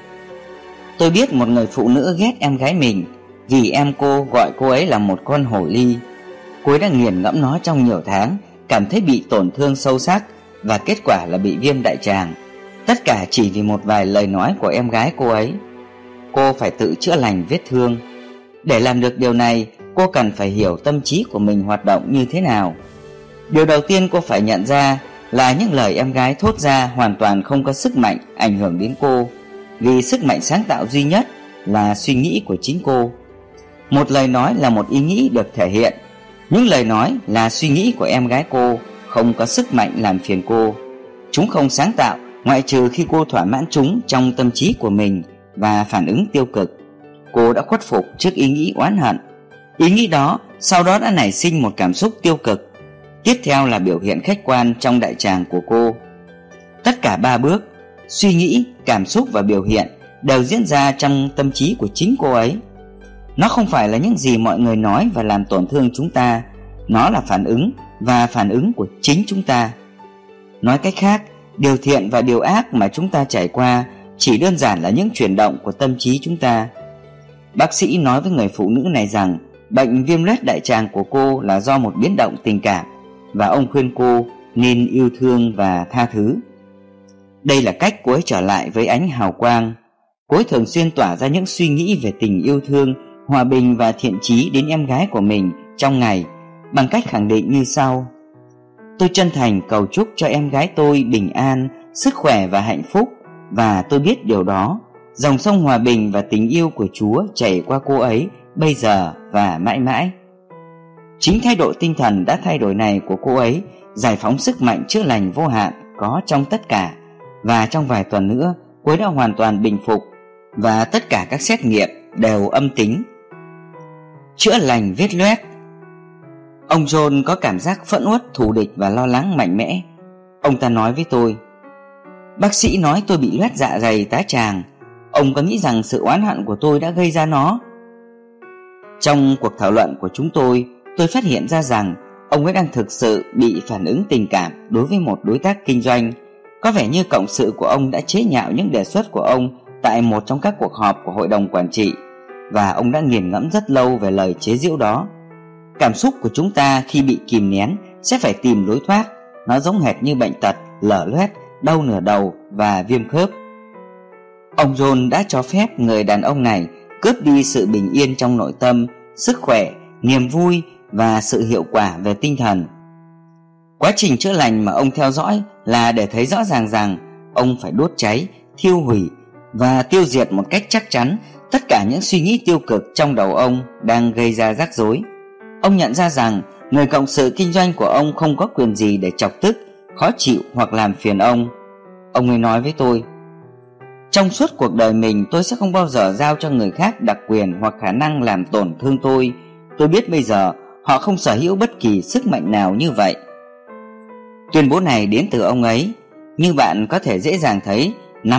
Tôi biết một người phụ nữ ghét em gái mình vì em cô gọi cô ấy là một con hổ ly. Cô ấy đã nghiền ngẫm nó trong nhiều tháng, cảm thấy bị tổn thương sâu sắc, và kết quả là bị viêm đại tràng. Tất cả chỉ vì một vài lời nói của em gái cô ấy. Cô phải tự chữa lành vết thương. Để làm được điều này, cô cần phải hiểu tâm trí của mình hoạt động như thế nào. Điều đầu tiên cô phải nhận ra là những lời em gái thốt ra hoàn toàn không có sức mạnh ảnh hưởng đến cô, vì sức mạnh sáng tạo duy nhất là suy nghĩ của chính cô. Một lời nói là một ý nghĩ được thể hiện. Những lời nói là suy nghĩ của em gái cô không có sức mạnh làm phiền cô. Chúng không sáng tạo ngoại trừ khi cô thỏa mãn chúng trong tâm trí của mình và phản ứng tiêu cực. Cô đã khuất phục trước ý nghĩ oán hận. Ý nghĩ đó sau đó đã nảy sinh một cảm xúc tiêu cực. Tiếp theo là biểu hiện khách quan trong đại tràng của cô. Tất cả 3 bước, suy nghĩ, cảm xúc và biểu hiện, đều diễn ra trong tâm trí của chính cô ấy. Nó không phải là những gì mọi người nói và làm tổn thương chúng ta. Nó là phản ứng và phản ứng của chính chúng ta. Nói cách khác, điều thiện và điều ác mà chúng ta trải qua chỉ đơn giản là những chuyển động của tâm trí chúng ta. Bác sĩ nói với người phụ nữ này rằng bệnh viêm loét đại tràng của cô là do một biến động tình cảm, và ông khuyên cô nên yêu thương và tha thứ. Đây là cách cô ấy trở lại với ánh hào quang. Cô ấy thường xuyên tỏa ra những suy nghĩ về tình yêu thương, hòa bình và thiện chí đến em gái của mình trong ngày, bằng cách khẳng định như sau: tôi chân thành cầu chúc cho em gái tôi bình an, sức khỏe và hạnh phúc, và tôi biết điều đó, dòng sông hòa bình và tình yêu của Chúa chảy qua cô ấy bây giờ và mãi mãi. Chính thái độ tinh thần đã thay đổi này của cô ấy giải phóng sức mạnh chữa lành vô hạn có trong tất cả, và trong vài tuần nữa cô ấy đã hoàn toàn bình phục và tất cả các xét nghiệm đều âm tính. Chữa lành vết loét. Ông John có cảm giác phẫn uất, thù địch và lo lắng mạnh mẽ. Ông ta nói với tôi: bác sĩ nói tôi bị loét dạ dày tá tràng. Ông có nghĩ rằng sự oán hận của tôi đã gây ra nó? Trong cuộc thảo luận của chúng tôi phát hiện ra rằng ông ấy đang thực sự bị phản ứng tình cảm đối với một đối tác kinh doanh. Có vẻ như cộng sự của ông đã chế nhạo những đề xuất của ông tại một trong các cuộc họp của hội đồng quản trị, và ông đã nghiền ngẫm rất lâu về lời chế giễu đó. Cảm xúc của chúng ta khi bị kìm nén sẽ phải tìm lối thoát. Nó giống hệt như bệnh tật, lở loét, đau nửa đầu và viêm khớp. Ông John đã cho phép người đàn ông này cướp đi sự bình yên trong nội tâm, sức khỏe, niềm vui và sự hiệu quả về tinh thần. Quá trình chữa lành mà ông theo dõi là để thấy rõ ràng rằng ông phải đốt cháy, thiêu hủy và tiêu diệt một cách chắc chắn tất cả những suy nghĩ tiêu cực trong đầu ông đang gây ra rắc rối. Ông nhận ra rằng người cộng sự kinh doanh của ông không có quyền gì để chọc tức, khó chịu hoặc làm phiền ông. Ông ấy nói với tôi: trong suốt cuộc đời mình, tôi sẽ không bao giờ giao cho người khác đặc quyền hoặc khả năng làm tổn thương tôi. Tôi biết bây giờ họ không sở hữu bất kỳ sức mạnh nào như vậy. Tuyên bố này đến từ ông ấy. Như bạn có thể dễ dàng thấy,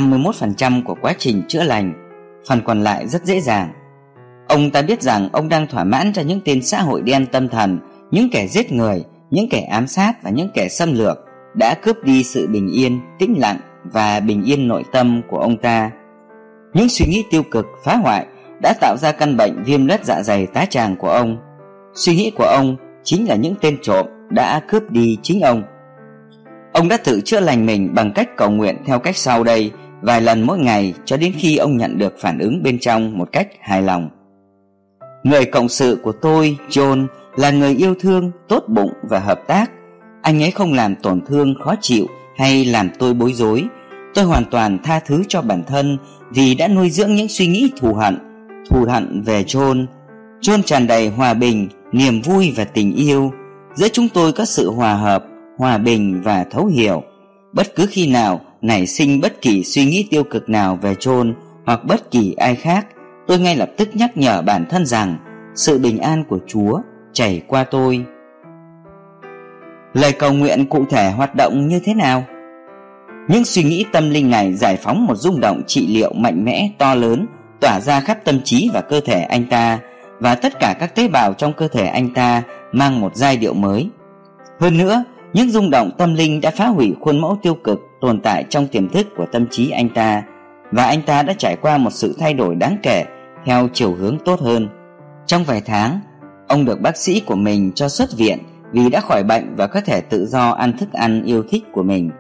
51% của quá trình chữa lành, phần còn lại rất dễ dàng. Ông ta biết rằng ông đang thỏa mãn cho những tên xã hội đen tâm thần, những kẻ giết người, những kẻ ám sát và những kẻ xâm lược đã cướp đi sự bình yên, tĩnh lặng và bình yên nội tâm của ông ta. Những suy nghĩ tiêu cực phá hoại đã tạo ra căn bệnh viêm loét dạ dày tá tràng của ông. Suy nghĩ của ông chính là những tên trộm đã cướp đi chính ông. Ông đã tự chữa lành mình bằng cách cầu nguyện theo cách sau đây vài lần mỗi ngày cho đến khi ông nhận được phản ứng bên trong một cách hài lòng. Người cộng sự của tôi, John, là người yêu thương, tốt bụng và hợp tác. Anh ấy không làm tổn thương, khó chịu hay làm tôi bối rối. Tôi hoàn toàn tha thứ cho bản thân vì đã nuôi dưỡng những suy nghĩ thù hận về John. John tràn đầy hòa bình, niềm vui và tình yêu. Giữa chúng tôi có sự hòa hợp, hòa bình và thấu hiểu. Bất cứ khi nào nảy sinh bất kỳ suy nghĩ tiêu cực nào về John hoặc bất kỳ ai khác, tôi ngay lập tức nhắc nhở bản thân rằng sự bình an của Chúa chảy qua tôi. Lời cầu nguyện cụ thể hoạt động như thế nào? Những suy nghĩ tâm linh này giải phóng một rung động trị liệu mạnh mẽ, to lớn, tỏa ra khắp tâm trí và cơ thể anh ta, và tất cả các tế bào trong cơ thể anh ta mang một giai điệu mới. Hơn nữa, những rung động tâm linh đã phá hủy khuôn mẫu tiêu cực tồn tại trong tiềm thức của tâm trí anh ta, và anh ta đã trải qua một sự thay đổi đáng kể theo chiều hướng tốt hơn. Trong vài tháng, ông được bác sĩ của mình cho xuất viện vì đã khỏi bệnh và có thể tự do ăn thức ăn yêu thích của mình.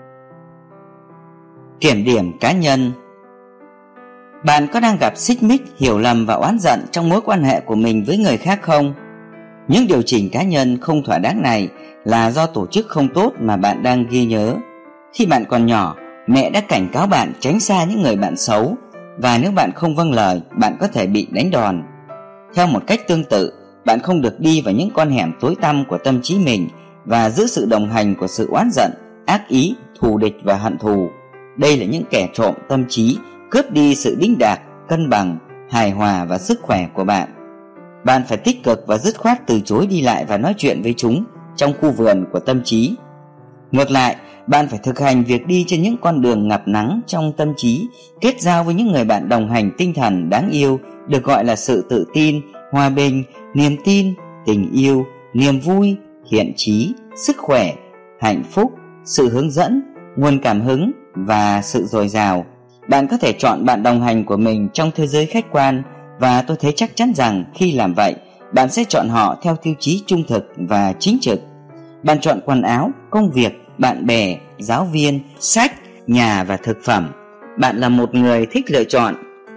Kiểm điểm cá nhân. Bạn có đang gặp xích mích, hiểu lầm và oán giận trong mối quan hệ của mình với người khác không? Những điều chỉnh cá nhân không thỏa đáng này là do tổ chức không tốt mà bạn đang ghi nhớ. Khi bạn còn nhỏ, mẹ đã cảnh cáo bạn tránh xa những người bạn xấu, và nếu bạn không vâng lời, bạn có thể bị đánh đòn. Theo một cách tương tự, bạn không được đi vào những con hẻm tối tăm của tâm trí mình và giữ sự đồng hành của sự oán giận, ác ý, thù địch và hận thù. Đây là những kẻ trộm tâm trí, cướp đi sự đĩnh đạc, cân bằng, hài hòa và sức khỏe của bạn. Bạn phải tích cực và dứt khoát từ chối đi lại và nói chuyện với chúng trong khu vườn của tâm trí. Ngược lại, bạn phải thực hành việc đi trên những con đường ngập nắng trong tâm trí, kết giao với những người bạn đồng hành tinh thần đáng yêu, được gọi là sự tự tin, hòa bình, niềm tin, tình yêu, niềm vui, thiện chí, sức khỏe, hạnh phúc, sự hướng dẫn, nguồn cảm hứng và sự dồi dào. Bạn có thể chọn bạn đồng hành của mình trong thế giới khách quan, và tôi thấy chắc chắn rằng khi làm vậy, bạn sẽ chọn họ theo tiêu chí trung thực và chính trực. Bạn chọn quần áo, công việc, bạn bè, giáo viên, sách, nhà và thực phẩm. Bạn là một người thích lựa chọn.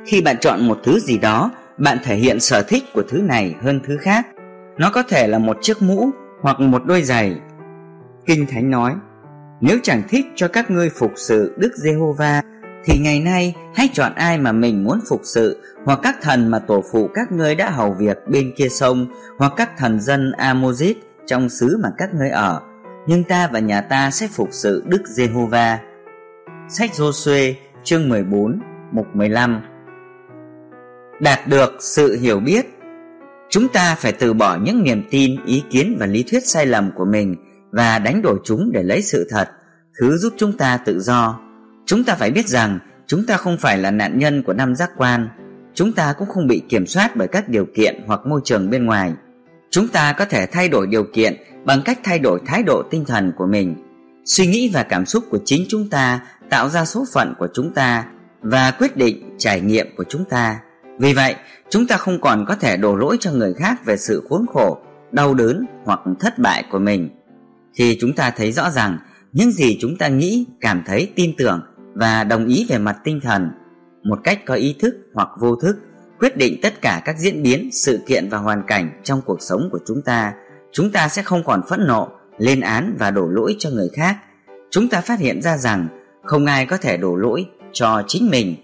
Khi bạn chọn một thứ gì đó, bạn thể hiện sở thích của thứ này hơn thứ khác. Nó có thể là một chiếc mũ hoặc một đôi giày. Kinh Thánh nói: nếu chẳng thích cho các ngươi phục sự Đức Giê-hô-va, thì ngày nay hãy chọn ai mà mình muốn phục sự, hoặc các thần mà tổ phụ các ngươi đã hầu việc bên kia sông, hoặc các thần dân Amozit trong xứ mà các ngươi ở. Nhưng ta và nhà ta sẽ phục sự Đức Giê-hô-va. Sách Giô-suê chương 14 mục 15. Đạt được sự hiểu biết. Chúng ta phải từ bỏ những niềm tin, ý kiến và lý thuyết sai lầm của mình và đánh đổi chúng để lấy sự thật, thứ giúp chúng ta tự do. Chúng ta phải biết rằng chúng ta không phải là nạn nhân của năm giác quan. Chúng ta cũng không bị kiểm soát bởi các điều kiện hoặc môi trường bên ngoài. Chúng ta có thể thay đổi điều kiện bằng cách thay đổi thái độ tinh thần của mình. Suy nghĩ và cảm xúc của chính chúng ta tạo ra số phận của chúng ta và quyết định trải nghiệm của chúng ta. Vì vậy, chúng ta không còn có thể đổ lỗi cho người khác về sự khốn khổ, đau đớn hoặc thất bại của mình. Khi chúng ta thấy rõ rằng những gì chúng ta nghĩ, cảm thấy, tin tưởng và đồng ý về mặt tinh thần, một cách có ý thức hoặc vô thức, quyết định tất cả các diễn biến, sự kiện và hoàn cảnh trong cuộc sống của chúng ta sẽ không còn phẫn nộ, lên án và đổ lỗi cho người khác. Chúng ta phát hiện ra rằng không ai có thể đổ lỗi cho chính mình.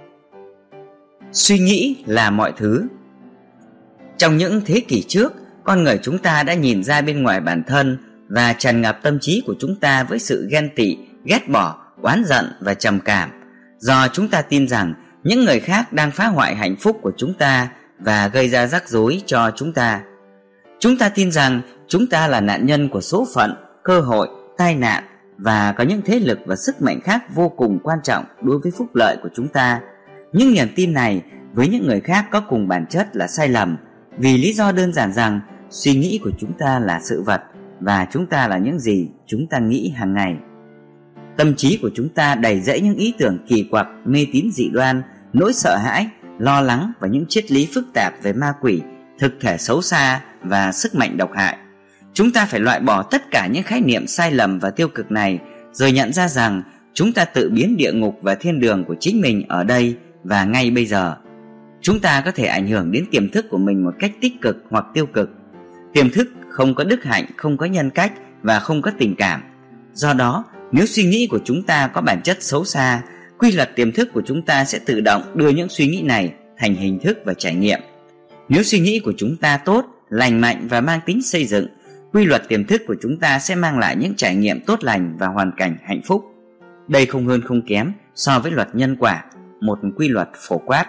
Suy nghĩ là mọi thứ. Trong những thế kỷ trước, con người chúng ta đã nhìn ra bên ngoài bản thân và tràn ngập tâm trí của chúng ta với sự ghen tị, ghét bỏ, oán giận và trầm cảm, do chúng ta tin rằng những người khác đang phá hoại hạnh phúc của chúng ta và gây ra rắc rối cho chúng ta. Chúng ta tin rằng chúng ta là nạn nhân của số phận, cơ hội, tai nạn và có những thế lực và sức mạnh khác vô cùng quan trọng đối với phúc lợi của chúng ta. Nhưng niềm tin này với những người khác có cùng bản chất là sai lầm, vì lý do đơn giản rằng suy nghĩ của chúng ta là sự vật và chúng ta là những gì chúng ta nghĩ hàng ngày. Tâm trí của chúng ta đầy rẫy những ý tưởng kỳ quặc, mê tín dị đoan, nỗi sợ hãi, lo lắng và những triết lý phức tạp về ma quỷ, thực thể xấu xa và sức mạnh độc hại. Chúng ta phải loại bỏ tất cả những khái niệm sai lầm và tiêu cực này, rồi nhận ra rằng chúng ta tự biến địa ngục và thiên đường của chính mình ở đây và ngay bây giờ. Chúng ta có thể ảnh hưởng đến tiềm thức của mình một cách tích cực hoặc tiêu cực. Tiềm thức không có đức hạnh, không có nhân cách và không có tình cảm. Do đó, nếu suy nghĩ của chúng ta có bản chất xấu xa, quy luật tiềm thức của chúng ta sẽ tự động đưa những suy nghĩ này thành hình thức và trải nghiệm. Nếu suy nghĩ của chúng ta tốt, lành mạnh và mang tính xây dựng, quy luật tiềm thức của chúng ta sẽ mang lại những trải nghiệm tốt lành và hoàn cảnh hạnh phúc. Đây không hơn không kém so với luật nhân quả, một quy luật phổ quát.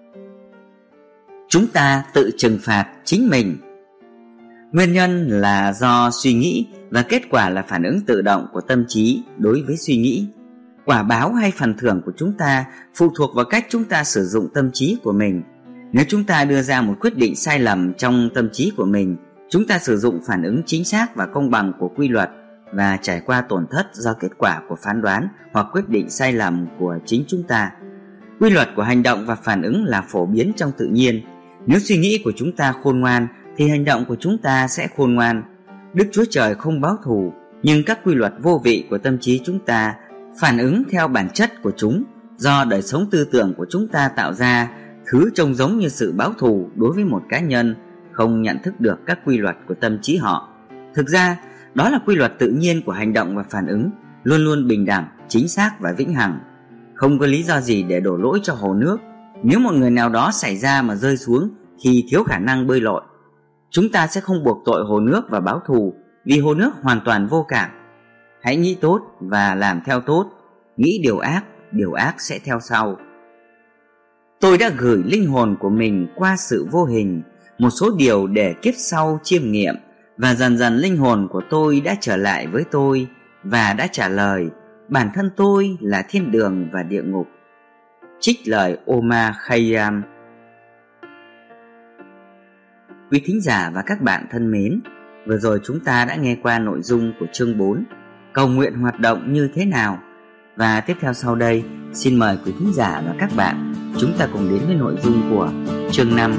Chúng ta tự trừng phạt chính mình. Nguyên nhân là do suy nghĩ và kết quả là phản ứng tự động của tâm trí đối với suy nghĩ. Quả báo hay phần thưởng của chúng ta phụ thuộc vào cách chúng ta sử dụng tâm trí của mình. Nếu chúng ta đưa ra một quyết định sai lầm trong tâm trí của mình, chúng ta sử dụng phản ứng chính xác và công bằng của quy luật và trải qua tổn thất do kết quả của phán đoán hoặc quyết định sai lầm của chính chúng ta. Quy luật của hành động và phản ứng là phổ biến trong tự nhiên. Nếu suy nghĩ của chúng ta khôn ngoan thì hành động của chúng ta sẽ khôn ngoan. Đức Chúa Trời không báo thù, nhưng các quy luật vô vị của tâm trí chúng ta phản ứng theo bản chất của chúng do đời sống tư tưởng của chúng ta tạo ra, thứ trông giống như sự báo thù đối với một cá nhân không nhận thức được các quy luật của tâm trí họ. Thực ra, đó là quy luật tự nhiên của hành động và phản ứng, luôn luôn bình đẳng, chính xác và vĩnh hằng. Không có lý do gì để đổ lỗi cho hồ nước nếu một người nào đó xảy ra mà rơi xuống khi thiếu khả năng bơi lội. Chúng ta sẽ không buộc tội hồ nước và báo thù, vì hồ nước hoàn toàn vô cảm. Hãy nghĩ tốt và làm theo tốt, nghĩ điều ác sẽ theo sau. Tôi đã gửi linh hồn của mình qua sự vô hình, một số điều để kiếp sau chiêm nghiệm, và dần dần linh hồn của tôi đã trở lại với tôi và đã trả lời: bản thân tôi là thiên đường và địa ngục. Trích lời Omar Khayyam. Quý thính giả và các bạn thân mến, vừa rồi chúng ta đã nghe qua nội dung của chương 4, cầu nguyện hoạt động như thế nào. Và tiếp theo sau đây, xin mời quý thính giả và các bạn chúng ta cùng đến với nội dung của chương 5.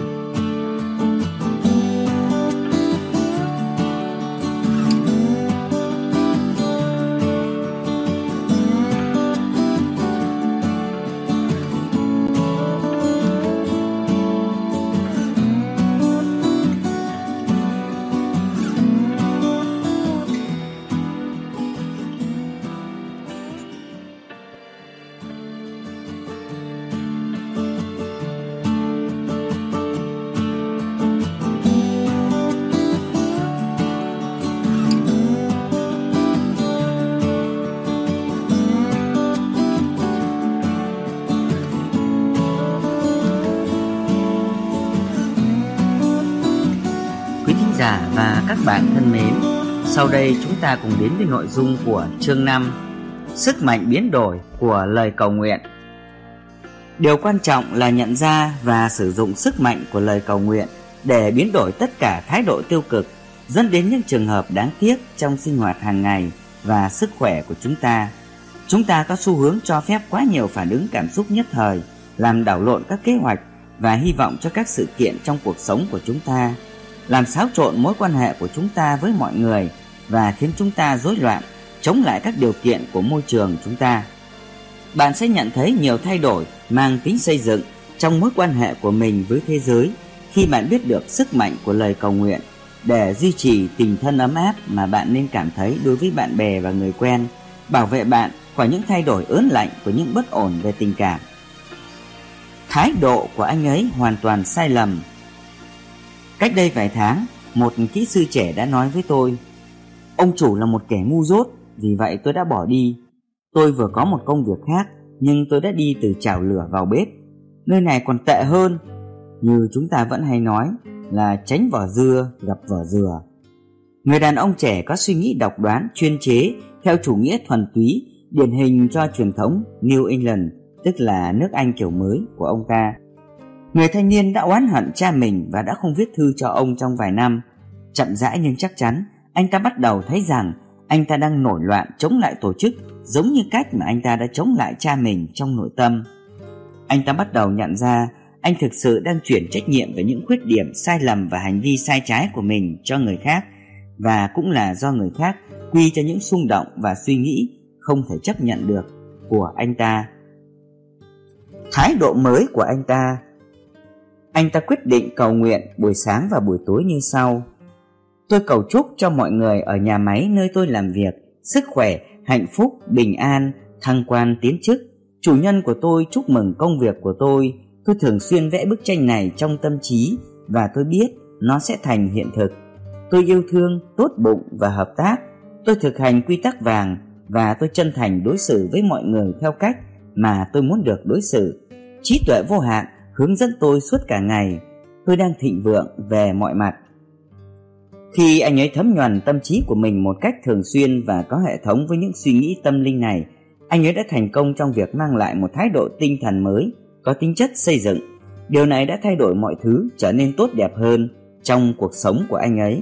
giả và các bạn thân mến, sau đây chúng ta cùng đến với nội dung của chương 5, sức mạnh biến đổi của lời cầu nguyện. Điều quan trọng là nhận ra và sử dụng sức mạnh của lời cầu nguyện để biến đổi tất cả thái độ tiêu cực dẫn đến những trường hợp đáng tiếc trong sinh hoạt hàng ngày và sức khỏe của chúng ta. Chúng ta có xu hướng cho phép quá nhiều phản ứng cảm xúc nhất thời, làm đảo lộn các kế hoạch và hy vọng cho các sự kiện trong cuộc sống của chúng ta, làm xáo trộn mối quan hệ của chúng ta với mọi người và khiến chúng ta rối loạn, chống lại các điều kiện của môi trường chúng ta. Bạn sẽ nhận thấy nhiều thay đổi mang tính xây dựng trong mối quan hệ của mình với thế giới khi bạn biết được sức mạnh của lời cầu nguyện để duy trì tình thân ấm áp mà bạn nên cảm thấy đối với bạn bè và người quen, bảo vệ bạn khỏi những thay đổi ớn lạnh của những bất ổn về tình cảm. Thái độ của anh ấy hoàn toàn sai lầm. Cách đây vài tháng, một kỹ sư trẻ đã nói với tôi: ông chủ là một kẻ ngu dốt, vì vậy tôi đã bỏ đi. Tôi vừa có một công việc khác, nhưng tôi đã đi từ chảo lửa vào bếp. Nơi này còn tệ hơn, như chúng ta vẫn hay nói là tránh vỏ dưa gặp vỏ dừa. Người đàn ông trẻ có suy nghĩ độc đoán, chuyên chế theo chủ nghĩa thuần túy, điển hình cho truyền thống New England, tức là nước Anh kiểu mới của ông ta. Người thanh niên đã oán hận cha mình và đã không viết thư cho ông trong vài năm. Chậm rãi nhưng chắc chắn, anh ta bắt đầu thấy rằng anh ta đang nổi loạn chống lại tổ chức, giống như cách mà anh ta đã chống lại cha mình trong nội tâm. Anh ta bắt đầu nhận ra anh thực sự đang chuyển trách nhiệm về những khuyết điểm, sai lầm và hành vi sai trái của mình cho người khác, và cũng là do người khác quy cho những xung động và suy nghĩ không thể chấp nhận được của anh ta. Thái độ mới của anh ta quyết định cầu nguyện buổi sáng và buổi tối như sau: tôi cầu chúc cho mọi người ở nhà máy nơi tôi làm việc sức khỏe, hạnh phúc, bình an, thăng quan tiến chức. Chủ nhân của tôi chúc mừng công việc của tôi. Tôi thường xuyên vẽ bức tranh này trong tâm trí và tôi biết nó sẽ thành hiện thực. Tôi yêu thương, tốt bụng và hợp tác. Tôi thực hành quy tắc vàng và tôi chân thành đối xử với mọi người theo cách mà tôi muốn được đối xử. Trí tuệ vô hạn hướng dẫn tôi suốt cả ngày. Tôi đang thịnh vượng về mọi mặt. Khi anh ấy thấm nhuần tâm trí của mình một cách thường xuyên và có hệ thống với những suy nghĩ tâm linh này, anh ấy đã thành công trong việc mang lại một thái độ tinh thần mới, có tính chất xây dựng. Điều này đã thay đổi mọi thứ trở nên tốt đẹp hơn trong cuộc sống của anh ấy.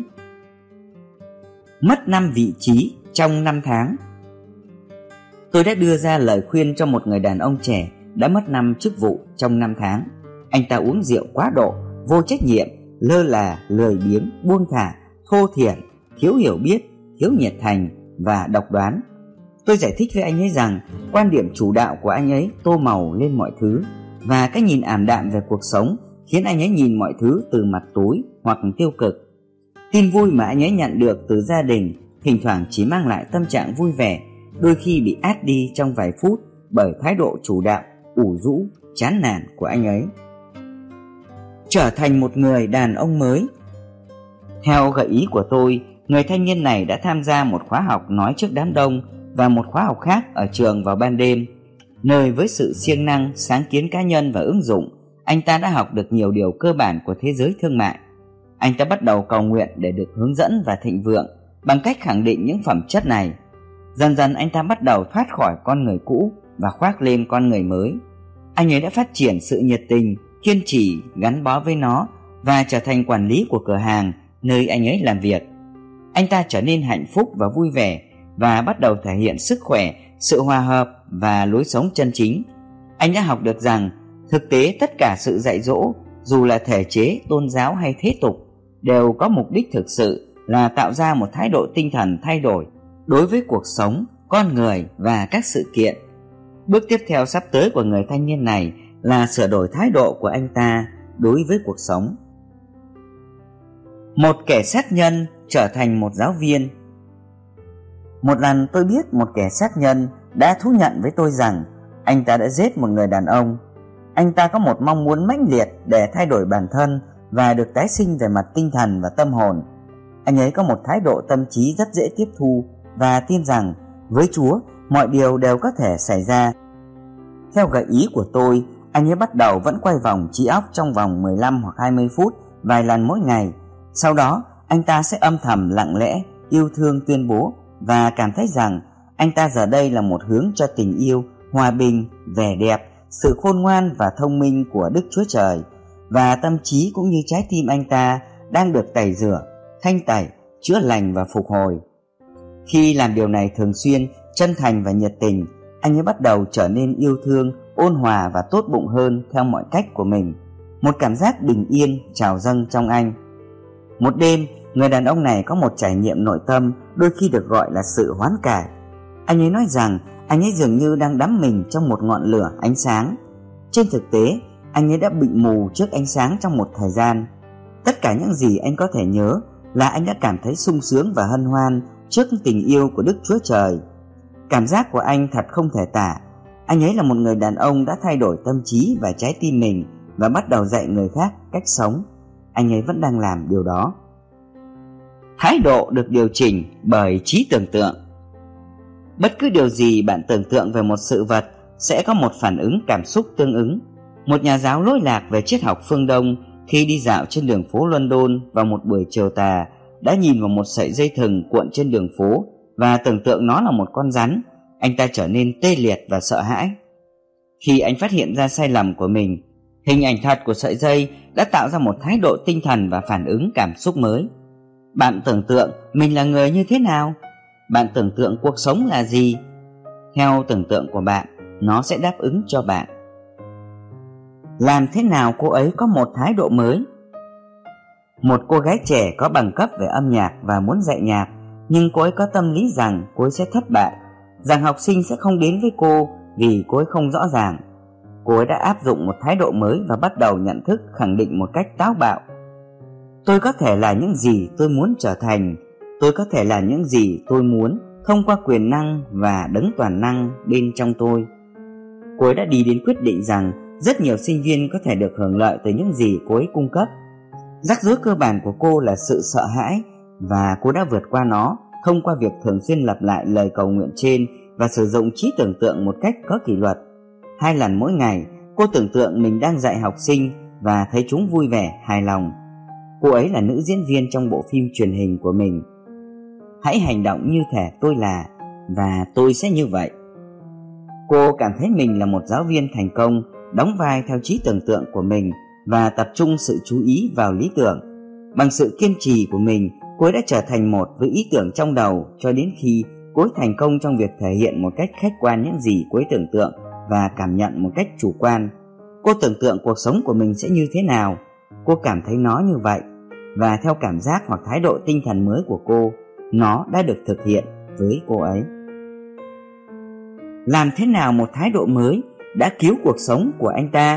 Mất 5 vị trí trong 5 tháng. Tôi đã đưa ra lời khuyên cho một người đàn ông trẻ đã mất 5 chức vụ trong 5 tháng. Anh ta uống rượu quá độ, vô trách nhiệm, lơ là, lười biếng, buông thả, thô thiển, thiếu hiểu biết, thiếu nhiệt thành và độc đoán. Tôi giải thích với anh ấy rằng quan điểm chủ đạo của anh ấy tô màu lên mọi thứ, và cái nhìn ảm đạm về cuộc sống khiến anh ấy nhìn mọi thứ từ mặt tối hoặc tiêu cực. Tin vui mà anh ấy nhận được từ gia đình thỉnh thoảng chỉ mang lại tâm trạng vui vẻ, đôi khi bị át đi trong vài phút bởi thái độ chủ đạo, ủ rũ, chán nản của anh ấy. Trở thành một người đàn ông mới. Theo gợi ý của tôi, người thanh niên này đã tham gia một khóa học nói trước đám đông và một khóa học khác ở trường vào ban đêm, nơi với sự siêng năng, sáng kiến cá nhân và ứng dụng, anh ta đã học được nhiều điều cơ bản của thế giới thương mại. Anh ta bắt đầu cầu nguyện để được hướng dẫn và thịnh vượng bằng cách khẳng định những phẩm chất này. Dần dần anh ta bắt đầu thoát khỏi con người cũ và khoác lên con người mới. Anh ấy đã phát triển sự nhiệt tình, kiên trì gắn bó với nó và trở thành quản lý của cửa hàng nơi anh ấy làm việc. Anh ta trở nên hạnh phúc và vui vẻ và bắt đầu thể hiện sức khỏe, sự hòa hợp và lối sống chân chính. Anh đã học được rằng thực tế tất cả sự dạy dỗ, dù là thể chế, tôn giáo hay thế tục, đều có mục đích thực sự là tạo ra một thái độ tinh thần thay đổi đối với cuộc sống, con người và các sự kiện. Bước tiếp theo sắp tới của người thanh niên này là sửa đổi thái độ của anh ta đối với cuộc sống. Một kẻ sát nhân trở thành một giáo viên. Một lần tôi biết một kẻ sát nhân đã thú nhận với tôi rằng anh ta đã giết một người đàn ông. Anh ta có một mong muốn mãnh liệt để thay đổi bản thân và được tái sinh về mặt tinh thần và tâm hồn. Anh ấy có một thái độ tâm trí rất dễ tiếp thu và tin rằng với Chúa mọi điều đều có thể xảy ra. Theo gợi ý của tôi, anh ấy bắt đầu vẫn quay vòng trí óc trong vòng 15 hoặc 20 phút vài lần mỗi ngày. Sau đó anh ta sẽ âm thầm lặng lẽ yêu thương tuyên bố và cảm thấy rằng anh ta giờ đây là một hướng cho tình yêu, hòa bình, vẻ đẹp, sự khôn ngoan và thông minh của Đức Chúa Trời, và tâm trí cũng như trái tim anh ta đang được tẩy rửa, thanh tẩy, chữa lành và phục hồi. Khi làm điều này thường xuyên, chân thành và nhiệt tình, anh ấy bắt đầu trở nên yêu thương, ôn hòa và tốt bụng hơn theo mọi cách của mình. Một cảm giác bình yên trào dâng trong anh. Một đêm, người đàn ông này có một trải nghiệm nội tâm đôi khi được gọi là sự hoán cải. Anh ấy nói rằng anh ấy dường như đang đắm mình trong một ngọn lửa ánh sáng. Trên thực tế, anh ấy đã bị mù trước ánh sáng trong một thời gian. Tất cả những gì anh có thể nhớ là anh đã cảm thấy sung sướng và hân hoan trước tình yêu của Đức Chúa Trời. Cảm giác của anh thật không thể tả. Anh ấy là một người đàn ông đã thay đổi tâm trí và trái tim mình và bắt đầu dạy người khác cách sống. Anh ấy vẫn đang làm điều đó. Thái độ được điều chỉnh bởi trí tưởng tượng. Bất cứ điều gì bạn tưởng tượng về một sự vật sẽ có một phản ứng cảm xúc tương ứng. Một nhà giáo lỗi lạc về triết học phương Đông khi đi dạo trên đường phố London vào một buổi chiều tà đã nhìn vào một sợi dây thừng cuộn trên đường phố và tưởng tượng nó là một con rắn. Anh ta trở nên tê liệt và sợ hãi. Khi anh phát hiện ra sai lầm của mình, hình ảnh thật của sợi dây đã tạo ra một thái độ tinh thần và phản ứng cảm xúc mới. Bạn tưởng tượng mình là người như thế nào? Bạn tưởng tượng cuộc sống là gì? Theo tưởng tượng của bạn, nó sẽ đáp ứng cho bạn. Làm thế nào cô ấy có một thái độ mới? Một cô gái trẻ có bằng cấp về âm nhạc và muốn dạy nhạc, nhưng cô ấy có tâm lý rằng cô ấy sẽ thất bại, rằng học sinh sẽ không đến với cô vì cô ấy không rõ ràng. Cô ấy đã áp dụng một thái độ mới và bắt đầu nhận thức khẳng định một cách táo bạo: tôi có thể là những gì tôi muốn trở thành. Tôi có thể là những gì tôi muốn thông qua quyền năng và đấng toàn năng bên trong tôi. Cô ấy đã đi đến quyết định rằng rất nhiều sinh viên có thể được hưởng lợi từ những gì cô ấy cung cấp. Rắc rối cơ bản của cô là sự sợ hãi, và cô đã vượt qua nó thông qua việc thường xuyên lặp lại lời cầu nguyện trên và sử dụng trí tưởng tượng một cách có kỷ luật. 2 lần mỗi ngày, cô tưởng tượng mình đang dạy học sinh và thấy chúng vui vẻ, hài lòng. Cô ấy là nữ diễn viên trong bộ phim truyền hình của mình. Hãy hành động như thể tôi là, và tôi sẽ như vậy. Cô cảm thấy mình là một giáo viên thành công, đóng vai theo trí tưởng tượng của mình và tập trung sự chú ý vào lý tưởng. Bằng sự kiên trì của mình, cô ấy đã trở thành một với ý tưởng trong đầu cho đến khi cô ấy thành công trong việc thể hiện một cách khách quan những gì cô ấy tưởng tượng và cảm nhận một cách chủ quan. Cô tưởng tượng cuộc sống của mình sẽ như thế nào, cô cảm thấy nó như vậy, và theo cảm giác hoặc thái độ tinh thần mới của cô, nó đã được thực hiện với cô ấy. Làm thế nào một thái độ mới đã cứu cuộc sống của anh ta?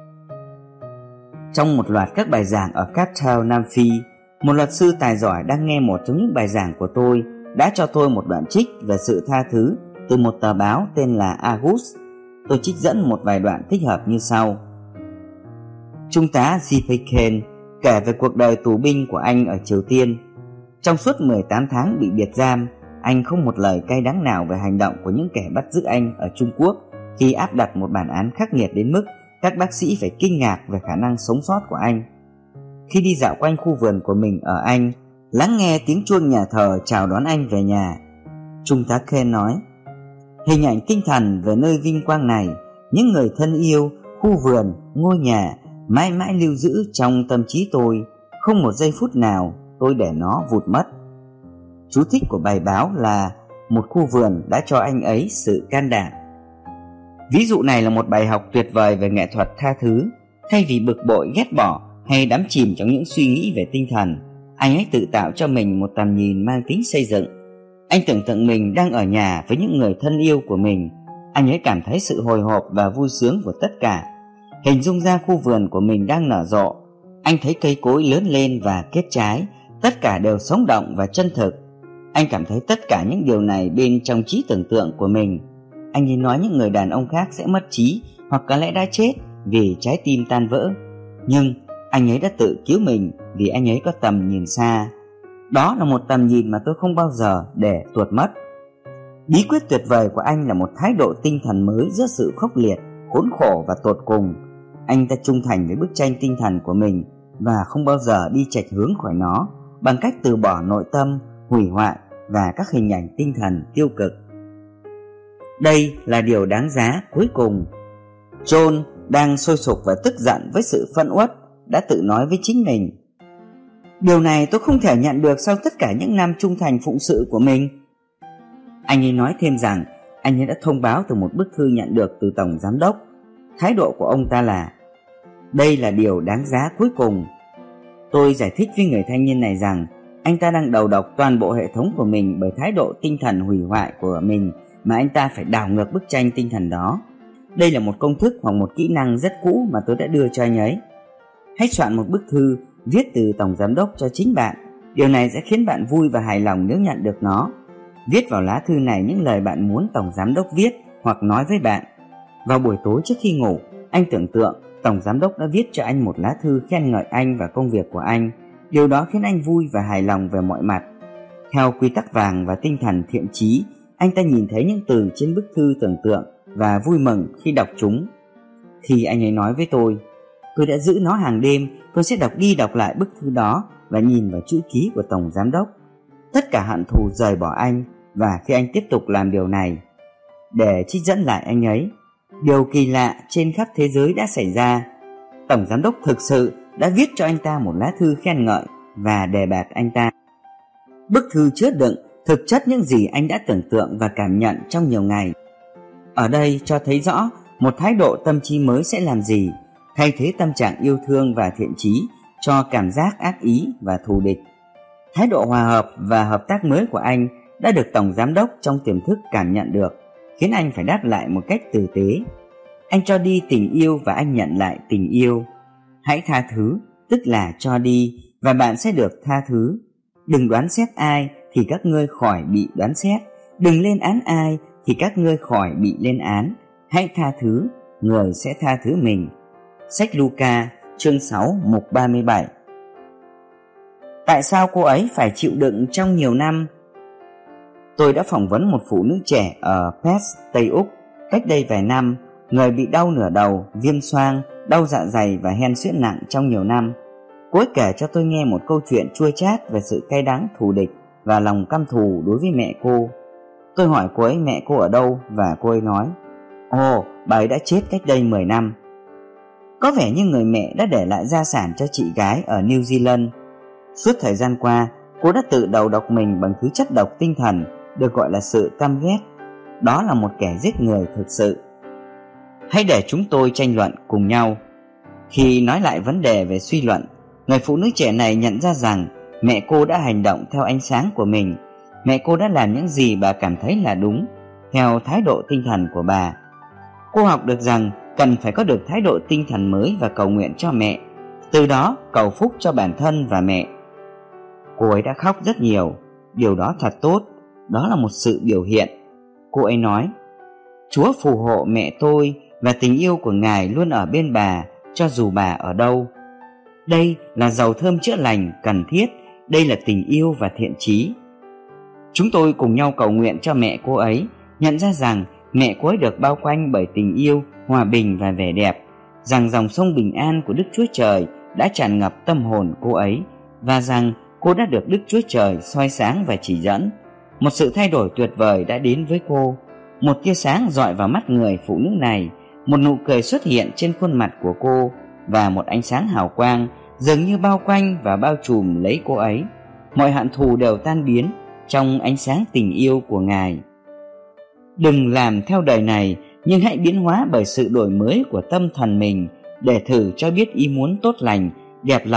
Trong một loạt các bài giảng ở Cape Town, Nam Phi, một luật sư tài giỏi đang nghe một trong những bài giảng của tôi đã cho tôi một đoạn trích về sự tha thứ từ một tờ báo tên là Argus. Tôi trích dẫn một vài đoạn thích hợp như sau. Trung tá J.P. Kane kể về cuộc đời tù binh của anh ở Triều Tiên. Trong suốt 18 tháng bị biệt giam, anh không một lời cay đắng nào về hành động của những kẻ bắt giữ anh ở Trung Quốc khi áp đặt một bản án khắc nghiệt đến mức các bác sĩ phải kinh ngạc về khả năng sống sót của anh. Khi đi dạo quanh khu vườn của mình ở Anh, lắng nghe tiếng chuông nhà thờ chào đón anh về nhà, Trung tá Kane nói: hình ảnh tinh thần về nơi vinh quang này, những người thân yêu, khu vườn, ngôi nhà mãi mãi lưu giữ trong tâm trí tôi, không một giây phút nào tôi để nó vụt mất. Chú thích của bài báo là một khu vườn đã cho anh ấy sự can đảm. Ví dụ này là một bài học tuyệt vời về nghệ thuật tha thứ. Thay vì bực bội, ghét bỏ hay đắm chìm trong những suy nghĩ về tinh thần, anh ấy tự tạo cho mình một tầm nhìn mang tính xây dựng. Anh tưởng tượng mình đang ở nhà với những người thân yêu của mình. Anh ấy cảm thấy sự hồi hộp và vui sướng của tất cả. Hình dung ra khu vườn của mình đang nở rộ. Anh thấy cây cối lớn lên và kết trái. Tất cả đều sống động và chân thực. Anh cảm thấy tất cả những điều này bên trong trí tưởng tượng của mình. Anh ấy nói những người đàn ông khác sẽ mất trí hoặc có lẽ đã chết vì trái tim tan vỡ. Nhưng anh ấy đã tự cứu mình vì anh ấy có tầm nhìn xa. Đó là một tầm nhìn mà tôi không bao giờ để tuột mất. Bí quyết tuyệt vời của anh là một thái độ tinh thần mới giữa sự khốc liệt, khốn khổ và tột cùng. Anh ta trung thành với bức tranh tinh thần của mình và không bao giờ đi chệch hướng khỏi nó. bằng cách từ bỏ nội tâm, hủy hoại và các hình ảnh tinh thần tiêu cực. Đây là điều đáng giá cuối cùng. John đang sôi sục và tức giận với sự phẫn uất đã tự nói với chính mình: điều này tôi không thể nhận được sau tất cả những năm trung thành phụng sự của mình. Anh ấy nói thêm rằng anh ấy đã thông báo từ một bức thư nhận được từ Tổng Giám đốc. Thái độ của ông ta là: đây là điều đáng giá cuối cùng. Tôi giải thích với người thanh niên này rằng anh ta đang đầu độc toàn bộ hệ thống của mình bởi thái độ tinh thần hủy hoại của mình, mà anh ta phải đảo ngược bức tranh tinh thần đó. Đây là một công thức hoặc một kỹ năng rất cũ mà tôi đã đưa cho anh ấy. Hãy soạn một bức thư viết từ Tổng Giám đốc cho chính bạn. Điều này sẽ khiến bạn vui và hài lòng nếu nhận được nó. Viết vào lá thư này những lời bạn muốn Tổng Giám đốc viết hoặc nói với bạn. Vào buổi tối trước khi ngủ, anh tưởng tượng Tổng Giám đốc đã viết cho anh một lá thư khen ngợi anh và công việc của anh. Điều đó khiến anh vui và hài lòng về mọi mặt. Theo quy tắc vàng và tinh thần thiện chí, anh ta nhìn thấy những từ trên bức thư tưởng tượng và vui mừng khi đọc chúng. Khi anh ấy nói với tôi đã giữ nó hàng đêm, tôi sẽ đọc đi đọc lại bức thư đó và nhìn vào chữ ký của Tổng Giám đốc. Tất cả hận thù rời bỏ anh, và khi anh tiếp tục làm điều này, để trích dẫn lại anh ấy, điều kỳ lạ trên khắp thế giới đã xảy ra. Tổng Giám đốc thực sự đã viết cho anh ta một lá thư khen ngợi và đề bạt anh ta. Bức thư chứa đựng thực chất những gì anh đã tưởng tượng và cảm nhận trong nhiều ngày. Ở đây cho thấy rõ một thái độ tâm trí mới sẽ làm gì, thay thế tâm trạng yêu thương và thiện chí cho cảm giác ác ý và thù địch. Thái độ hòa hợp và hợp tác mới của anh đã được Tổng Giám đốc trong tiềm thức cảm nhận được, khiến anh phải đáp lại một cách tử tế. Anh cho đi tình yêu và anh nhận lại tình yêu. Hãy tha thứ, tức là cho đi, và bạn sẽ được tha thứ. Đừng đoán xét ai thì các ngươi khỏi bị đoán xét. Đừng lên án ai thì các ngươi khỏi bị lên án. Hãy tha thứ, người sẽ tha thứ mình. Sách Luca, chương 6, mục 37. Tại sao cô ấy phải chịu đựng trong nhiều năm? Tôi đã phỏng vấn một phụ nữ trẻ ở Perth, Tây Úc, cách đây vài năm. Người bị đau nửa đầu, viêm xoang, đau dạ dày và hen suyễn nặng trong nhiều năm. Cô ấy kể cho tôi nghe một câu chuyện chua chát về sự cay đắng thù địch và lòng căm thù đối với mẹ cô. Tôi hỏi cô ấy mẹ cô ở đâu, và cô ấy nói: ồ, bà ấy đã chết cách đây 10 năm. Có vẻ như người mẹ đã để lại gia sản cho chị gái ở New Zealand. Suốt thời gian qua, cô đã tự đầu độc mình bằng thứ chất độc tinh thần được gọi là sự căm ghét. Đó là một kẻ giết người thực sự. Hãy để chúng tôi tranh luận cùng nhau. Khi nói lại vấn đề về suy luận, người phụ nữ trẻ này nhận ra rằng mẹ cô đã hành động theo ánh sáng của mình. Mẹ cô đã làm những gì bà cảm thấy là đúng, theo thái độ tinh thần của bà. Cô học được rằng cần phải có được thái độ tinh thần mới và cầu nguyện cho mẹ, từ đó cầu phúc cho bản thân và mẹ. Cô ấy đã khóc rất nhiều. Điều đó thật tốt. Đó là một sự biểu hiện. Cô ấy nói: Chúa phù hộ mẹ tôi, và tình yêu của Ngài luôn ở bên bà, cho dù bà ở đâu. Đây là dầu thơm chữa lành cần thiết. Đây là tình yêu và thiện chí. Chúng tôi cùng nhau cầu nguyện cho mẹ cô ấy, nhận ra rằng mẹ cô ấy được bao quanh bởi tình yêu, hòa bình và vẻ đẹp, rằng dòng sông bình an của Đức Chúa Trời đã tràn ngập tâm hồn cô ấy, và rằng cô đã được Đức Chúa Trời soi sáng và chỉ dẫn. Một sự thay đổi tuyệt vời đã đến với cô. Một tia sáng rọi vào mắt người phụ nữ này, một nụ cười xuất hiện trên khuôn mặt của cô, và một ánh sáng hào quang dường như bao quanh và bao trùm lấy cô ấy. Mọi hận thù đều tan biến trong ánh sáng tình yêu của Ngài. Đừng làm theo đời này, nhưng hãy biến hóa bởi sự đổi mới của tâm thần mình, để thử cho biết ý muốn tốt lành, đẹp lòng